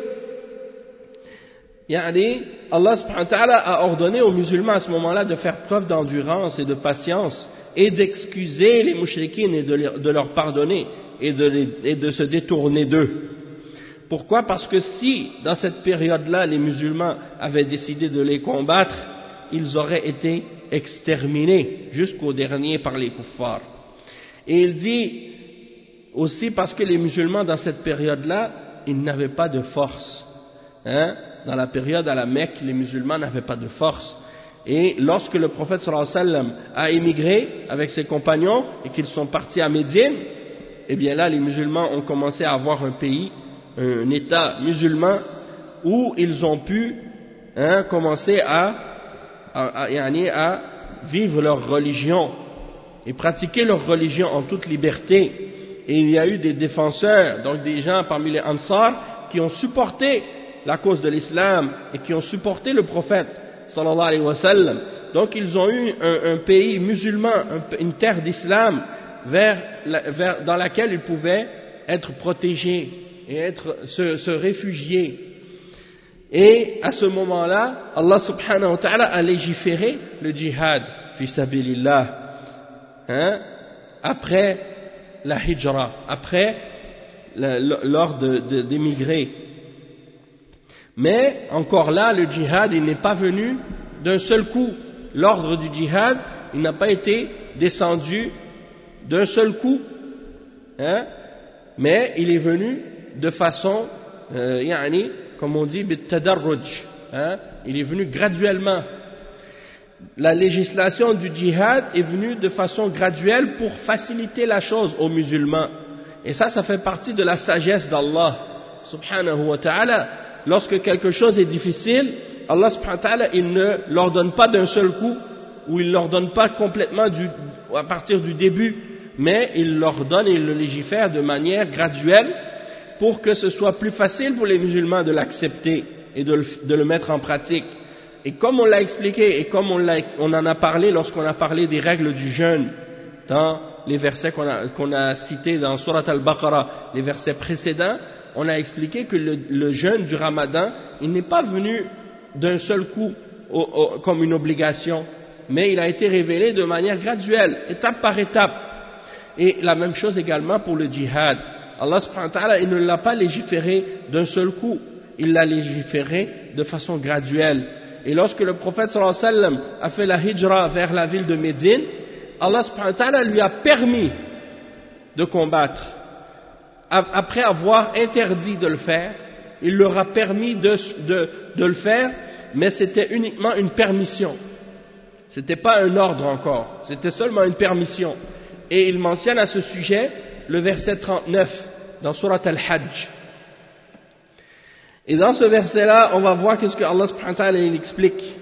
S1: yani, Allah subhanahu wa ta'ala a ordonné aux musulmans à ce moment-là de faire preuve d'endurance et de patience et d'excuser les mouchrikines et de, les, de leur pardonner et de, les, et de se détourner d'eux. Pourquoi? Parce que si, dans cette période-là, les musulmans avaient décidé de les combattre, ils auraient été exterminés jusqu'au dernier par les kuffars. Et il dit aussi parce que les musulmans, dans cette période-là, ils n'avaient pas de force. Hein? Dans la période à la Mecque, les musulmans n'avaient pas de force. Et lorsque le prophète sallallahu alayhi wa sallam a émigré avec ses compagnons et qu'ils sont partis à Médine, eh bien là, les musulmans ont commencé à avoir un pays, un État musulman où ils ont pu hein, commencer à, à, à, à vivre leur religion et pratiquer leur religion en toute liberté. Et il y a eu des défenseurs, donc des gens parmi les Ansar qui ont supporté la cause de l'islam et qui ont supporté le prophète sallallahu alayhi wa sallam. Donc ils ont eu un, un pays musulman, un, une terre d'islam vers, vers, dans laquelle ils pouvaient être protégés et être, se, se réfugier. Et à ce moment-là, Allah subhanahu wa ta'ala a légiféré le djihad fi sabilillah, hein, après la hijra, après l'ordre d'émigrer. Mais encore là, le djihad, il n'est pas venu d'un seul coup. L'ordre du djihad, il n'a pas été descendu d'un seul coup, hein, mais il est venu de façon, euh, yani, comme on dit, bitadarruj, hein, il est venu graduellement. La législation du djihad est venue de façon graduelle pour faciliter la chose aux musulmans. Et ça, ça fait partie de la sagesse d'Allah, subhanahu wa ta'ala. Lorsque quelque chose est difficile, Allah subhanahu wa ta'ala, il ne l'ordonne pas d'un seul coup, ou il ne l'ordonne pas complètement du, à partir du début, mais il l'ordonne et il le légifère de manière graduelle pour que ce soit plus facile pour les musulmans de l'accepter et de le, de le mettre en pratique. Et comme on l'a expliqué et comme on, l'a, on en a parlé lorsqu'on a parlé des règles du jeûne dans les versets qu'on a, qu'on a cités dans Surat al-Baqarah, les versets précédents, on a expliqué que le, le jeûne du Ramadan, il n'est pas venu d'un seul coup au, au, comme une obligation, mais il a été révélé de manière graduelle, étape par étape. Et la même chose également pour le djihad. Allah subhanahu wa ta'ala, il ne l'a pas légiféré d'un seul coup, il l'a légiféré de façon graduelle. Et lorsque le prophète sallallahu alayhi wa sallam a fait la hijra vers la ville de Médine, Allah subhanahu wa ta'ala lui a permis de combattre. Après avoir interdit de le faire, il leur a permis de, de, de le faire, mais c'était uniquement une permission. C'était pas un ordre encore, c'était seulement une permission. Et il mentionne à ce sujet le verset trente-neuf dans Surat al-Hajj. Et dans ce verset-là, on va voir qu'est-ce que Allah subhanahu wa ta'ala il explique.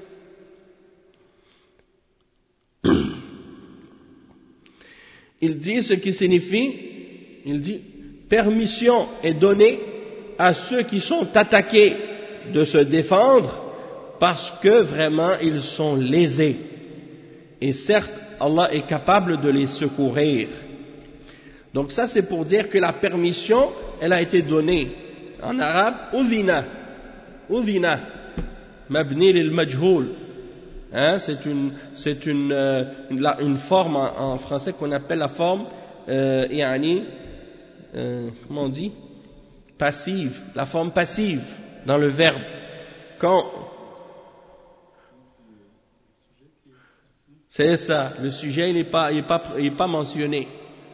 S1: Il dit ce qui signifie, il dit, permission est donnée à ceux qui sont attaqués de se défendre parce que vraiment ils sont lésés. Et certes, Allah est capable de les secourir. Donc ça c'est pour dire que la permission, elle a été donnée. En arabe, udhina, udhina, mabni lil majhoul. Hein, c'est une, c'est une, euh, une, une forme en, en français qu'on appelle la forme, euh, yani, euh, comment on dit, passive, la forme passive dans le verbe. Quand, c'est ça, le sujet il n'est pas, il est pas, il est pas mentionné.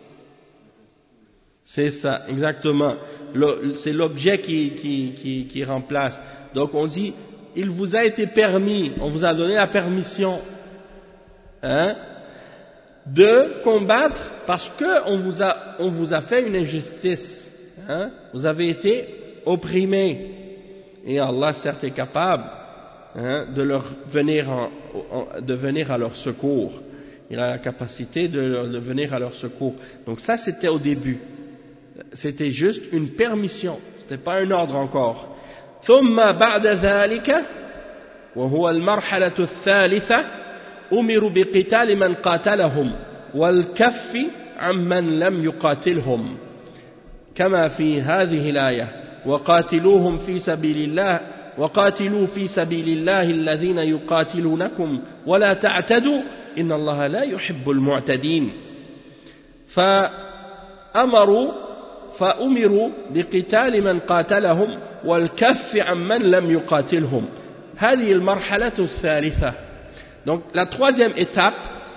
S1: C'est ça, exactement. Le, c'est l'objet qui, qui, qui, qui remplace. Donc on dit, il vous a été permis, on vous a donné la permission, hein, de combattre parce que on vous a, on vous a fait une injustice, hein, vous avez été opprimés. Et Allah certes est capable, hein, de leur venir en, en, de venir à leur secours. il a la capacité de, de venir à leur secours. Donc ça c'était au début, c'était juste une permission, c'était pas un ordre encore. ثم بعد ذلك وهو المرحلة الثالثة أمروا بقتال من قاتلهم والكف عمن لم يقاتلهم كما في هذه الآية وقاتلوهم في سبيل الله وقاتلوا في سبيل الله الذين يقاتلونكم ولا تعتدوا إن الله لا يحب المعتدين فأمروا فأمروا بقتال من قاتلهم والكف عمن لم يقاتلهم هذه المرحلة الثالثة. Donc la troisième étape,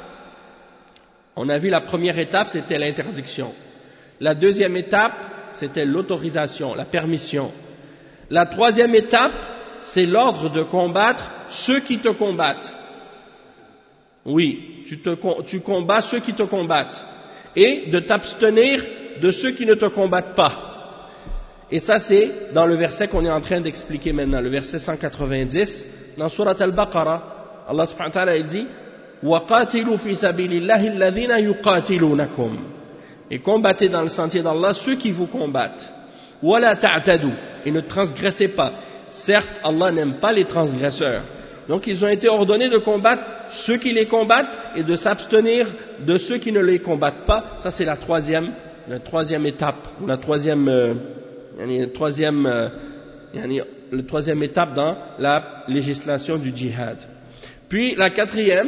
S1: on a vu la première étape c'était l'interdiction, la deuxième étape c'était l'autorisation, la permission, la troisième étape c'est l'ordre de combattre ceux qui te combattent. Oui, tu, te, tu combats ceux qui te combattent et de t'abstenir de ceux qui ne te combattent pas. Et ça c'est dans le verset qu'on est en train d'expliquer maintenant, le verset cent quatre-vingt-dix dans Surat Al-Baqarah. Allah subhanahu wa ta'ala il dit وَقَاتِلُوا فِي سَبِيلِ اللَّهِ الَّذِينَ يُقَاتِلُونَكُمْ, et combattez dans le sentier d'Allah ceux qui vous combattent. وَلَا تَعْتَدُوا, et ne transgressez pas. Certes, Allah n'aime pas les transgresseurs. Donc ils ont été ordonnés de combattre ceux qui les combattent et de s'abstenir de ceux qui ne les combattent pas. Ça c'est la troisième, la troisième étape, la troisième, euh, la troisième, euh, la troisième étape dans la législation du djihad. Puis la quatrième,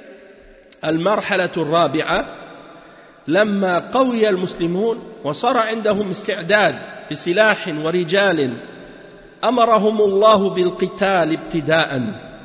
S1: المرحلة الرابعة لما قوي المسلمون وصار عندهم استعداد بسلاح ورجال أمرهم الله بالقتال ابتداء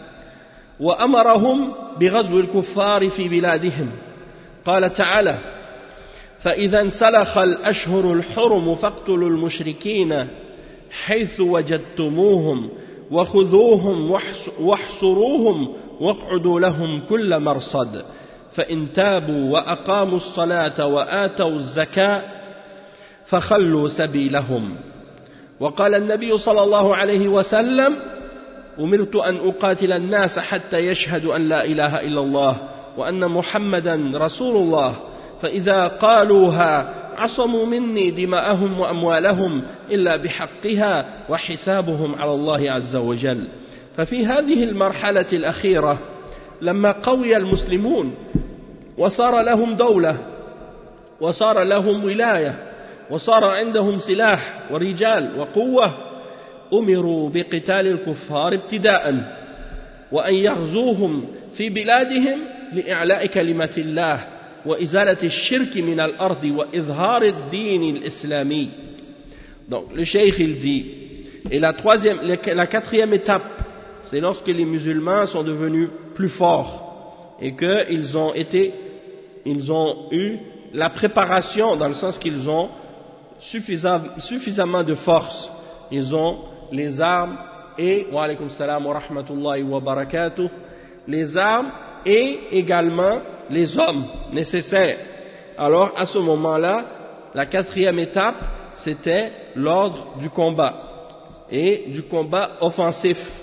S1: وأمرهم بغزو الكفار في بلادهم. قال تعالى فإذا انسلخ الأشهر الحرم فاقتلوا المشركين حيث وجدتموهم وخذوهم واحصروهم واقعدوا لهم كل مرصد فإن تابوا وأقاموا الصلاة وآتوا الزكاة فخلوا سبيلهم. وقال النبي صلى الله عليه وسلم أمرت أن أقاتل الناس حتى يشهدوا أن لا إله إلا الله وأن محمدا رسول الله فإذا قالوها عصموا مني دماءهم وأموالهم إلا بحقها وحسابهم على الله عز وجل. ففي هذه المرحلة الأخيرة لما قوي المسلمون وصار لهم دولة وصار لهم ولاية وصار عندهم سلاح ورجال وقوة أمروا بقتال الكفار ابتداء وأن يغزوهم في بلادهم لإعلاء كلمة الله وإزالة الشرك من الأرض وإظهار الدين الإسلامي. Donc le cheikh il dit, et la troisième, la quatrième étape, c'est lorsque les musulmans sont devenus plus forts et qu'ils ont été, ils ont eu la préparation dans le sens qu'ils ont suffisamment de force, ils ont les armes et wa alaykum salam wa rahmatullahi wa barakatuh, les armes et également les hommes nécessaires. Alors à ce moment-là, la quatrième étape c'était l'ordre du combat et du combat offensif.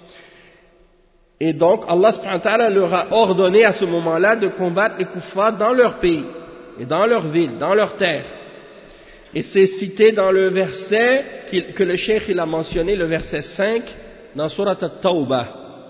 S1: Et donc Allah subhanahu wa ta'ala leur a ordonné à ce moment-là de combattre les kuffars dans leur pays et dans leur ville, dans leur terre. Et c'est cité dans le verset que le cheikh il a mentionné, le verset cinq dans Surat At-Tawbah.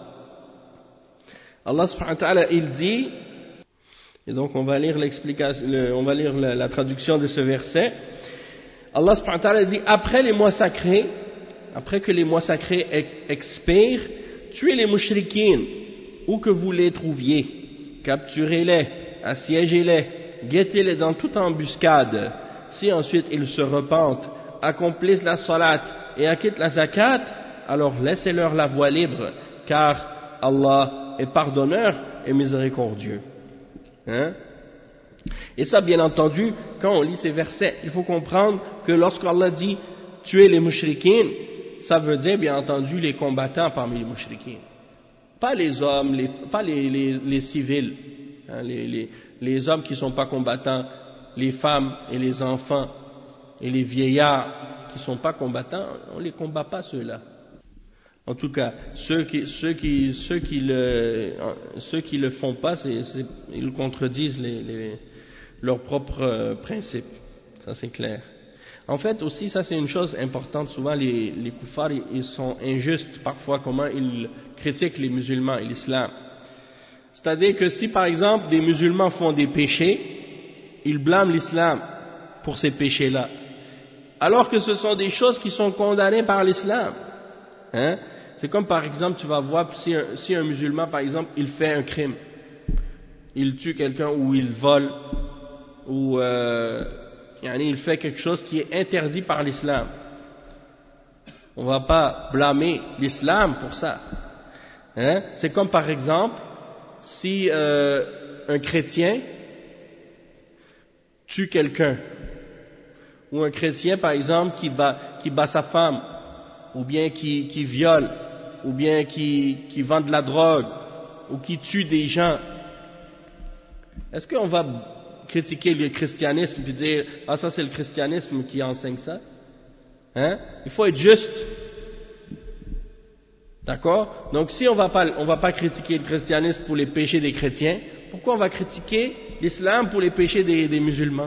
S1: Allah subhanahu wa ta'ala il dit, et donc on va lire l'explication, on va lire la, la traduction de ce verset. Allah subhanahu wa ta'ala dit, après les mois sacrés, après que les mois sacrés expirent, tuez les mushrikines, où que vous les trouviez, capturez-les, assiégez-les, guettez-les dans toute embuscade. Si ensuite ils se repentent, accomplissent la salat et acquittent la zakat, alors laissez-leur la voie libre, car Allah est pardonneur et miséricordieux. Hein? Et ça, bien entendu, quand on lit ces versets, il faut comprendre que lorsqu'Allah dit tuer les mushrikines, ça veut dire bien entendu les combattants parmi les mushrikines, pas les hommes, les, pas les, les, les civils, hein, les, les, les hommes qui ne sont pas combattants, les femmes et les enfants et les vieillards qui ne sont pas combattants, on ne les combat pas ceux-là. En tout cas, ceux qui, ceux qui, ceux qui le, ceux qui le font pas, c'est, c'est, ils contredisent les, les, leurs propres euh, principes. Ça, c'est clair. En fait, aussi, ça, c'est une chose importante. Souvent, les, les koufars, ils sont injustes parfois comment ils critiquent les musulmans et l'islam. C'est-à-dire que si, par exemple, des musulmans font des péchés, ils blâment l'islam pour ces péchés-là. Alors que ce sont des choses qui sont condamnées par l'islam. Hein? C'est comme par exemple, tu vas voir si un, si un musulman, par exemple, il fait un crime, il tue quelqu'un ou il vole, ou euh, il fait quelque chose qui est interdit par l'islam. On ne va pas blâmer l'islam pour ça. Hein? C'est comme par exemple, si euh, un chrétien tue quelqu'un, ou un chrétien par exemple qui bat, qui bat sa femme, ou bien qui, qui viole, ou bien qui, qui vend de la drogue, ou qui tue des gens, est-ce qu'on va critiquer le christianisme et dire « Ah, ça c'est le christianisme qui enseigne ça ?» Hein? Il faut être juste. D'accord? Donc si on va pas, on va pas critiquer le christianisme pour les péchés des chrétiens, pourquoi on va critiquer l'islam pour les péchés des, des musulmans?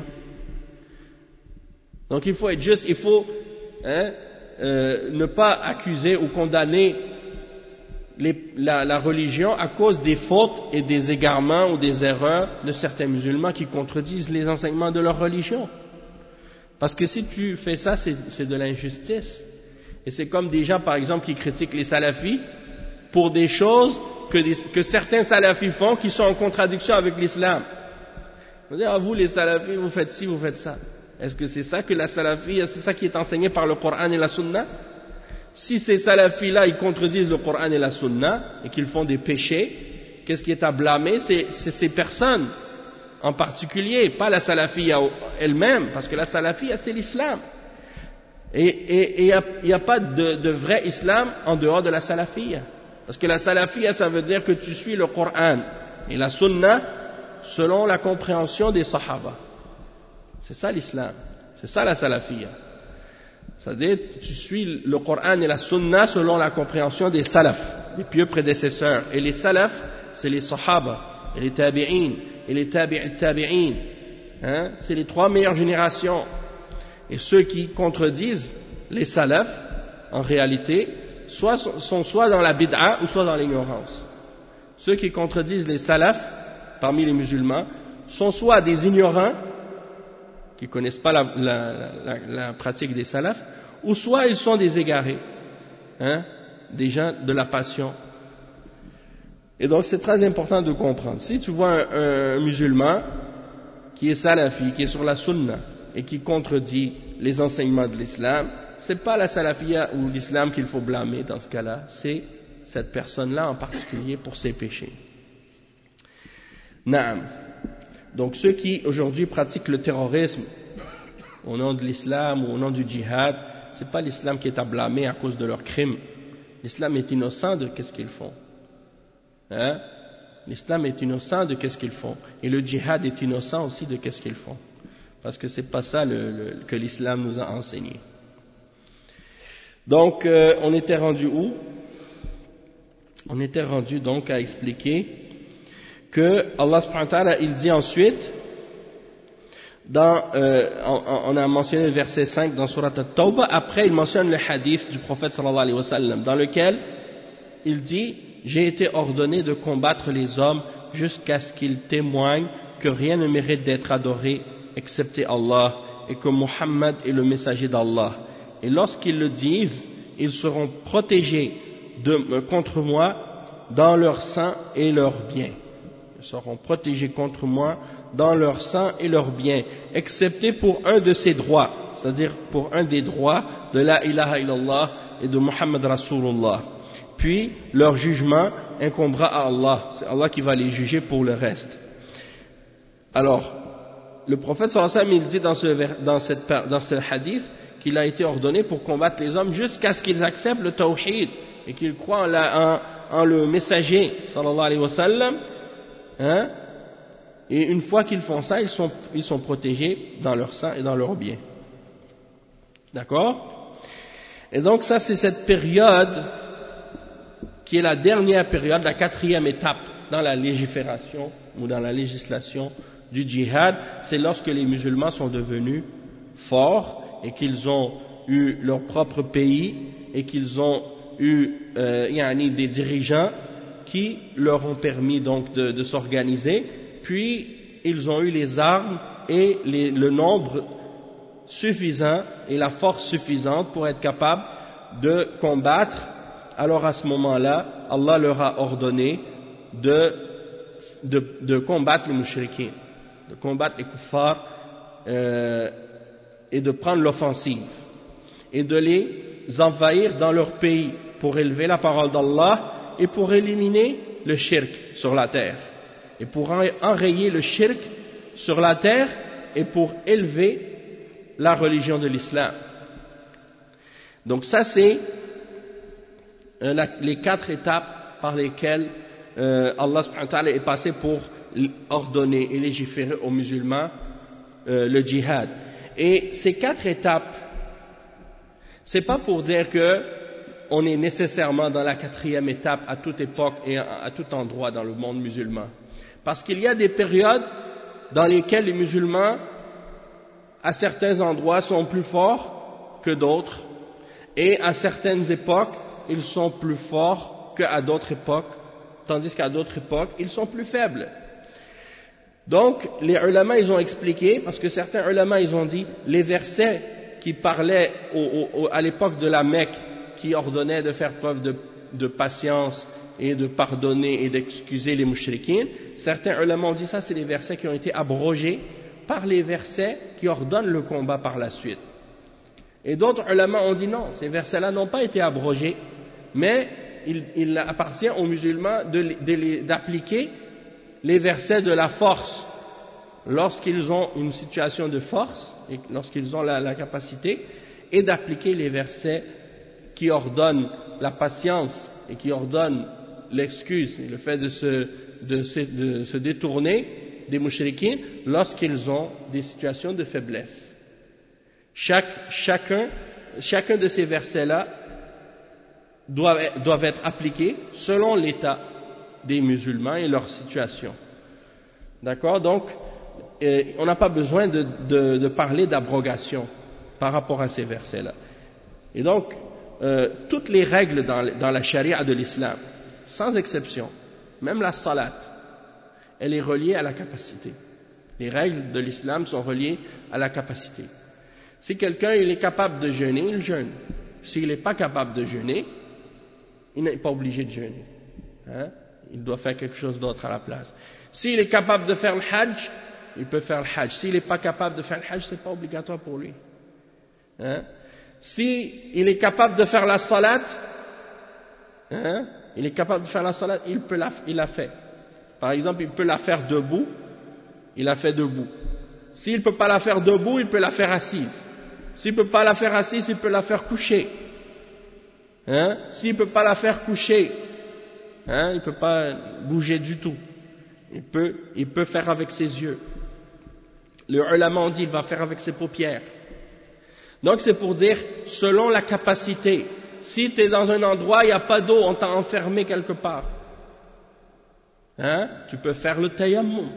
S1: Donc il faut être juste, il faut hein, euh, ne pas accuser ou condamner les, la, la religion à cause des fautes et des égarements ou des erreurs de certains musulmans qui contredisent les enseignements de leur religion. Parce que si tu fais ça, c'est, c'est de l'injustice. Et c'est comme des gens, par exemple, qui critiquent les salafis pour des choses que, des, que certains salafis font qui sont en contradiction avec l'islam. Vous dites, ah, vous les salafis, vous faites ci, vous faites ça. Est-ce que c'est ça que la salafie, c'est ça qui est enseigné par le Coran et la Sunna? Si ces salafis-là, ils contredisent le Coran et la Sunna, et qu'ils font des péchés, qu'est-ce qui est à blâmer? C'est, c'est ces personnes, en particulier, pas la salafia elle-même, parce que la salafia, c'est l'islam. Et il n'y a, a pas de, de vrai islam en dehors de la salafia. Parce que la salafia, ça veut dire que tu suis le Coran et la Sunna selon la compréhension des Sahaba. C'est ça l'islam, c'est ça la salafia. C'est-à-dire, tu suis le Coran et la Sunna selon la compréhension des salafs, des pieux prédécesseurs. Et les salafs, c'est les Sahaba, et les tabi'in, et les tabi'in tabi'in. Hein? C'est les trois meilleures générations. Et ceux qui contredisent les salafs, en réalité, soit, sont soit dans la bid'a ou soit dans l'ignorance. Ceux qui contredisent les salafs, parmi les musulmans, sont soit des ignorants, qui ne connaissent pas la, la, la, la pratique des salafs, ou soit ils sont des égarés, hein, des gens de la passion. Et donc c'est très important de comprendre. Si tu vois un, un musulman qui est salafi, qui est sur la sunna, et qui contredit les enseignements de l'islam, c'est pas la salafia ou l'islam qu'il faut blâmer dans ce cas-là, c'est cette personne-là en particulier pour ses péchés. Naam. Donc ceux qui aujourd'hui pratiquent le terrorisme au nom de l'islam ou au nom du djihad, c'est pas l'islam qui est à blâmer à cause de leurs crimes. L'islam est innocent de qu'est-ce qu'ils font. Hein? L'islam est innocent de qu'est-ce qu'ils font. Et le djihad est innocent aussi de qu'est-ce qu'ils font. Parce que c'est pas ça le, le, que l'islam nous a enseigné. Donc euh, on était rendu où? On était rendu donc à expliquer que Allah subhanahu wa ta'ala, il dit ensuite, dans, euh, on, on a mentionné le verset cinq dans Surat At-Tawbah, après il mentionne le hadith du prophète sallallahu alayhi wa sallam, dans lequel il dit, j'ai été ordonné de combattre les hommes jusqu'à ce qu'ils témoignent que rien ne mérite d'être adoré excepté Allah et que Muhammad est le messager d'Allah. Et lorsqu'ils le disent, ils seront protégés de, contre moi dans leur sang et leurs biens. Ils seront protégés contre moi dans leur sang et leurs biens, excepté pour un de ces droits, c'est-à-dire pour un des droits de la ilaha illallah et de Muhammad Rasulullah. Puis leur jugement incombera à Allah, c'est Allah qui va les juger pour le reste. Alors, le prophète sallallahu alayhi wa sallam, il dit dans ce, dans, cette, dans ce hadith qu'il a été ordonné pour combattre les hommes jusqu'à ce qu'ils acceptent le tawhid et qu'ils croient en, la, en, en le messager sallallahu alayhi wa sallam. Hein? Et une fois qu'ils font ça, ils sont, ils sont protégés dans leur sang et dans leurs biens. D'accord? Et donc ça, c'est cette période qui est la dernière période, la quatrième étape dans la légifération ou dans la législation du djihad, c'est lorsque les musulmans sont devenus forts et qu'ils ont eu leur propre pays et qu'ils ont eu euh, yani des dirigeants qui leur ont permis donc de, de s'organiser, puis ils ont eu les armes et les, le nombre suffisant et la force suffisante pour être capables de combattre. Alors à ce moment-là, Allah leur a ordonné de, de, de combattre les mouchriquins, de combattre les kuffars euh, et de prendre l'offensive et de les envahir dans leur pays pour élever la parole d'Allah et pour éliminer le shirk sur la terre et pour enrayer le shirk sur la terre et pour élever la religion de l'islam. Donc ça c'est euh, la, les quatre étapes par lesquelles euh, Allah subhanahu wa ta'ala est passé pour ordonner et légiférer aux musulmans euh, le djihad. Et ces quatre étapes, c'est pas pour dire que on est nécessairement dans la quatrième étape à toute époque et à, à tout endroit dans le monde musulman. Parce qu'il y a des périodes dans lesquelles les musulmans, à certains endroits, sont plus forts que d'autres, et à certaines époques, ils sont plus forts qu'à d'autres époques, tandis qu'à d'autres époques, ils sont plus faibles. Donc, les ulama, ils ont expliqué, parce que certains ulama, ils ont dit, les versets qui parlaient au, au, à l'époque de la Mecque, qui ordonnaient de faire preuve de, de patience et de pardonner et d'excuser les mouchriquins, certains ulama ont dit ça, c'est les versets qui ont été abrogés par les versets qui ordonnent le combat par la suite. Et d'autres ulama ont dit non, ces versets-là n'ont pas été abrogés, mais il, il appartient aux musulmans de, de, d'appliquer les versets de la force lorsqu'ils ont une situation de force et lorsqu'ils ont la, la capacité, et d'appliquer les versets qui ordonnent la patience et qui ordonnent l'excuse et le fait de se, de se, de se détourner des mouchriquins lorsqu'ils ont des situations de faiblesse. Chaque, chacun, chacun de ces versets-là doivent, doivent être appliqués selon l'état des musulmans et leur situation. D'accord? Donc, euh, on n'a pas besoin de, de, de parler d'abrogation par rapport à ces versets-là. Et donc, euh, toutes les règles dans, dans la charia de l'islam, sans exception, même la salat, elle est reliée à la capacité. Les règles de l'islam sont reliées à la capacité. Si quelqu'un il est capable de jeûner, il jeûne. S'il n'est pas capable de jeûner, il n'est pas obligé de jeûner. Hein? Il doit faire quelque chose d'autre à la place. S'il est capable de faire le hajj, il peut faire le hajj. S'il n'est pas capable de faire le hajj, ce n'est pas obligatoire pour lui. Hein? S'il est capable de faire la salat, hein? il est capable de faire la salat, il peut la, il l'a fait. Par exemple, il peut la faire debout, il la fait debout. S'il ne peut pas la faire debout, il peut la faire assise. S'il ne peut pas la faire assise, il peut la faire coucher. Hein? S'il ne peut pas la faire coucher, hein? il ne peut pas bouger du tout. Il peut, il peut faire avec ses yeux. Le ulama on dit, il va faire avec ses paupières. Donc c'est pour dire, selon la capacité, si tu es dans un endroit, il n'y a pas d'eau, on t'a enfermé quelque part, hein, tu peux faire le tayammum.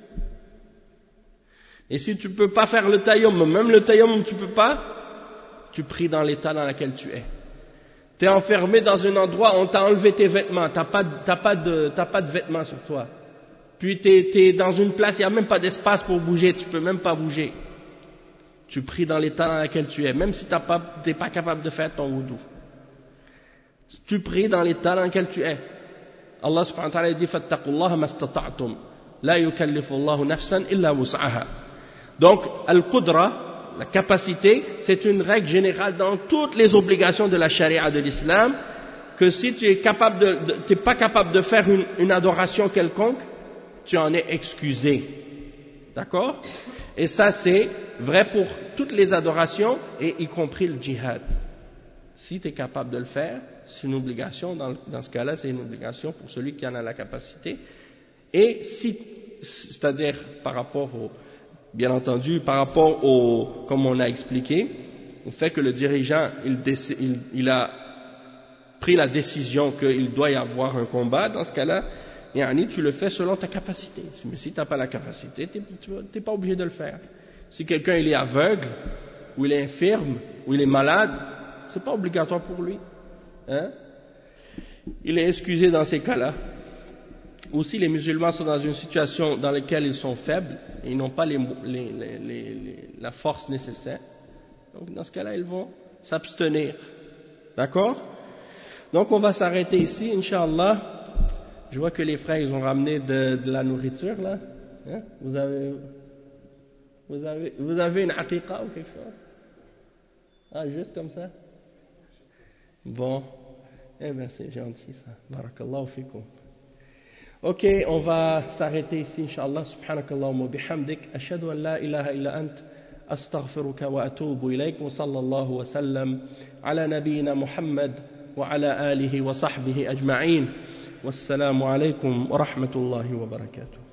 S1: Et si tu ne peux pas faire le tayammum, même le tayammum tu ne peux pas, tu pries dans l'état dans lequel tu es. Tu es enfermé dans un endroit, on t'a enlevé tes vêtements, tu n'as pas, t'as pas, de, t'as pas de vêtements sur toi. Puis tu es dans une place, il n'y a même pas d'espace pour bouger, tu ne peux même pas bouger. Tu pries dans l'état dans lequel tu es, même si tu n'es pas, pas capable de faire ton wudu. Tu pries dans l'état dans lequel tu es. Allah subhanahu wa ta'ala dit fattaqullaha mastata'tum la yukallifu Allahu nafsan illa wus'aha. Donc al-qudra, la capacité, c'est une règle générale dans toutes les obligations de la charia de l'islam, que si tu es capable de, de tu n'es pas capable de faire une, une adoration quelconque, tu en es excusé. D'accord? Et ça c'est vrai pour toutes les adorations, et y compris le djihad. Si tu es capable de le faire, c'est une obligation, dans, dans ce cas-là, c'est une obligation pour celui qui en a la capacité. Et si, c'est-à-dire par rapport au, bien entendu, par rapport au, comme on a expliqué, au fait que le dirigeant, il, il, il a pris la décision qu'il doit y avoir un combat, dans ce cas-là, yani, tu le fais selon ta capacité. Mais si tu n'as pas la capacité, tu n'es pas obligé de le faire. Si quelqu'un il est aveugle, ou il est infirme, ou il est malade, c'est pas obligatoire pour lui. Hein? Il est excusé dans ces cas-là. Ou si les musulmans sont dans une situation dans laquelle ils sont faibles, et ils n'ont pas les, les, les, les, la force nécessaire, donc dans ce cas-là, ils vont s'abstenir. D'accord? Donc on va s'arrêter ici, Inch'Allah. Je vois que les frères, ils ont ramené de, de la nourriture, là. Hein? Vous avez, vous avez, vous avez une aqiqa ou quelque chose? Ah, juste comme ça? Bon. Eh bien, c'est gentil, ça. Barakallahu fikum. Ok, on va s'arrêter ici, Inch'Allah. Subhanakallahumma wa bihamdik. Ashhadu an la ilaha illa ant. Astaghfiruka wa atubu ilayk. Wa sallallahu wa sallam ala nabiyyina Muhammad wa ala alihi wa sahbihi ajma'in. Wassalamu alaykum wa rahmatullahi wa barakatuh.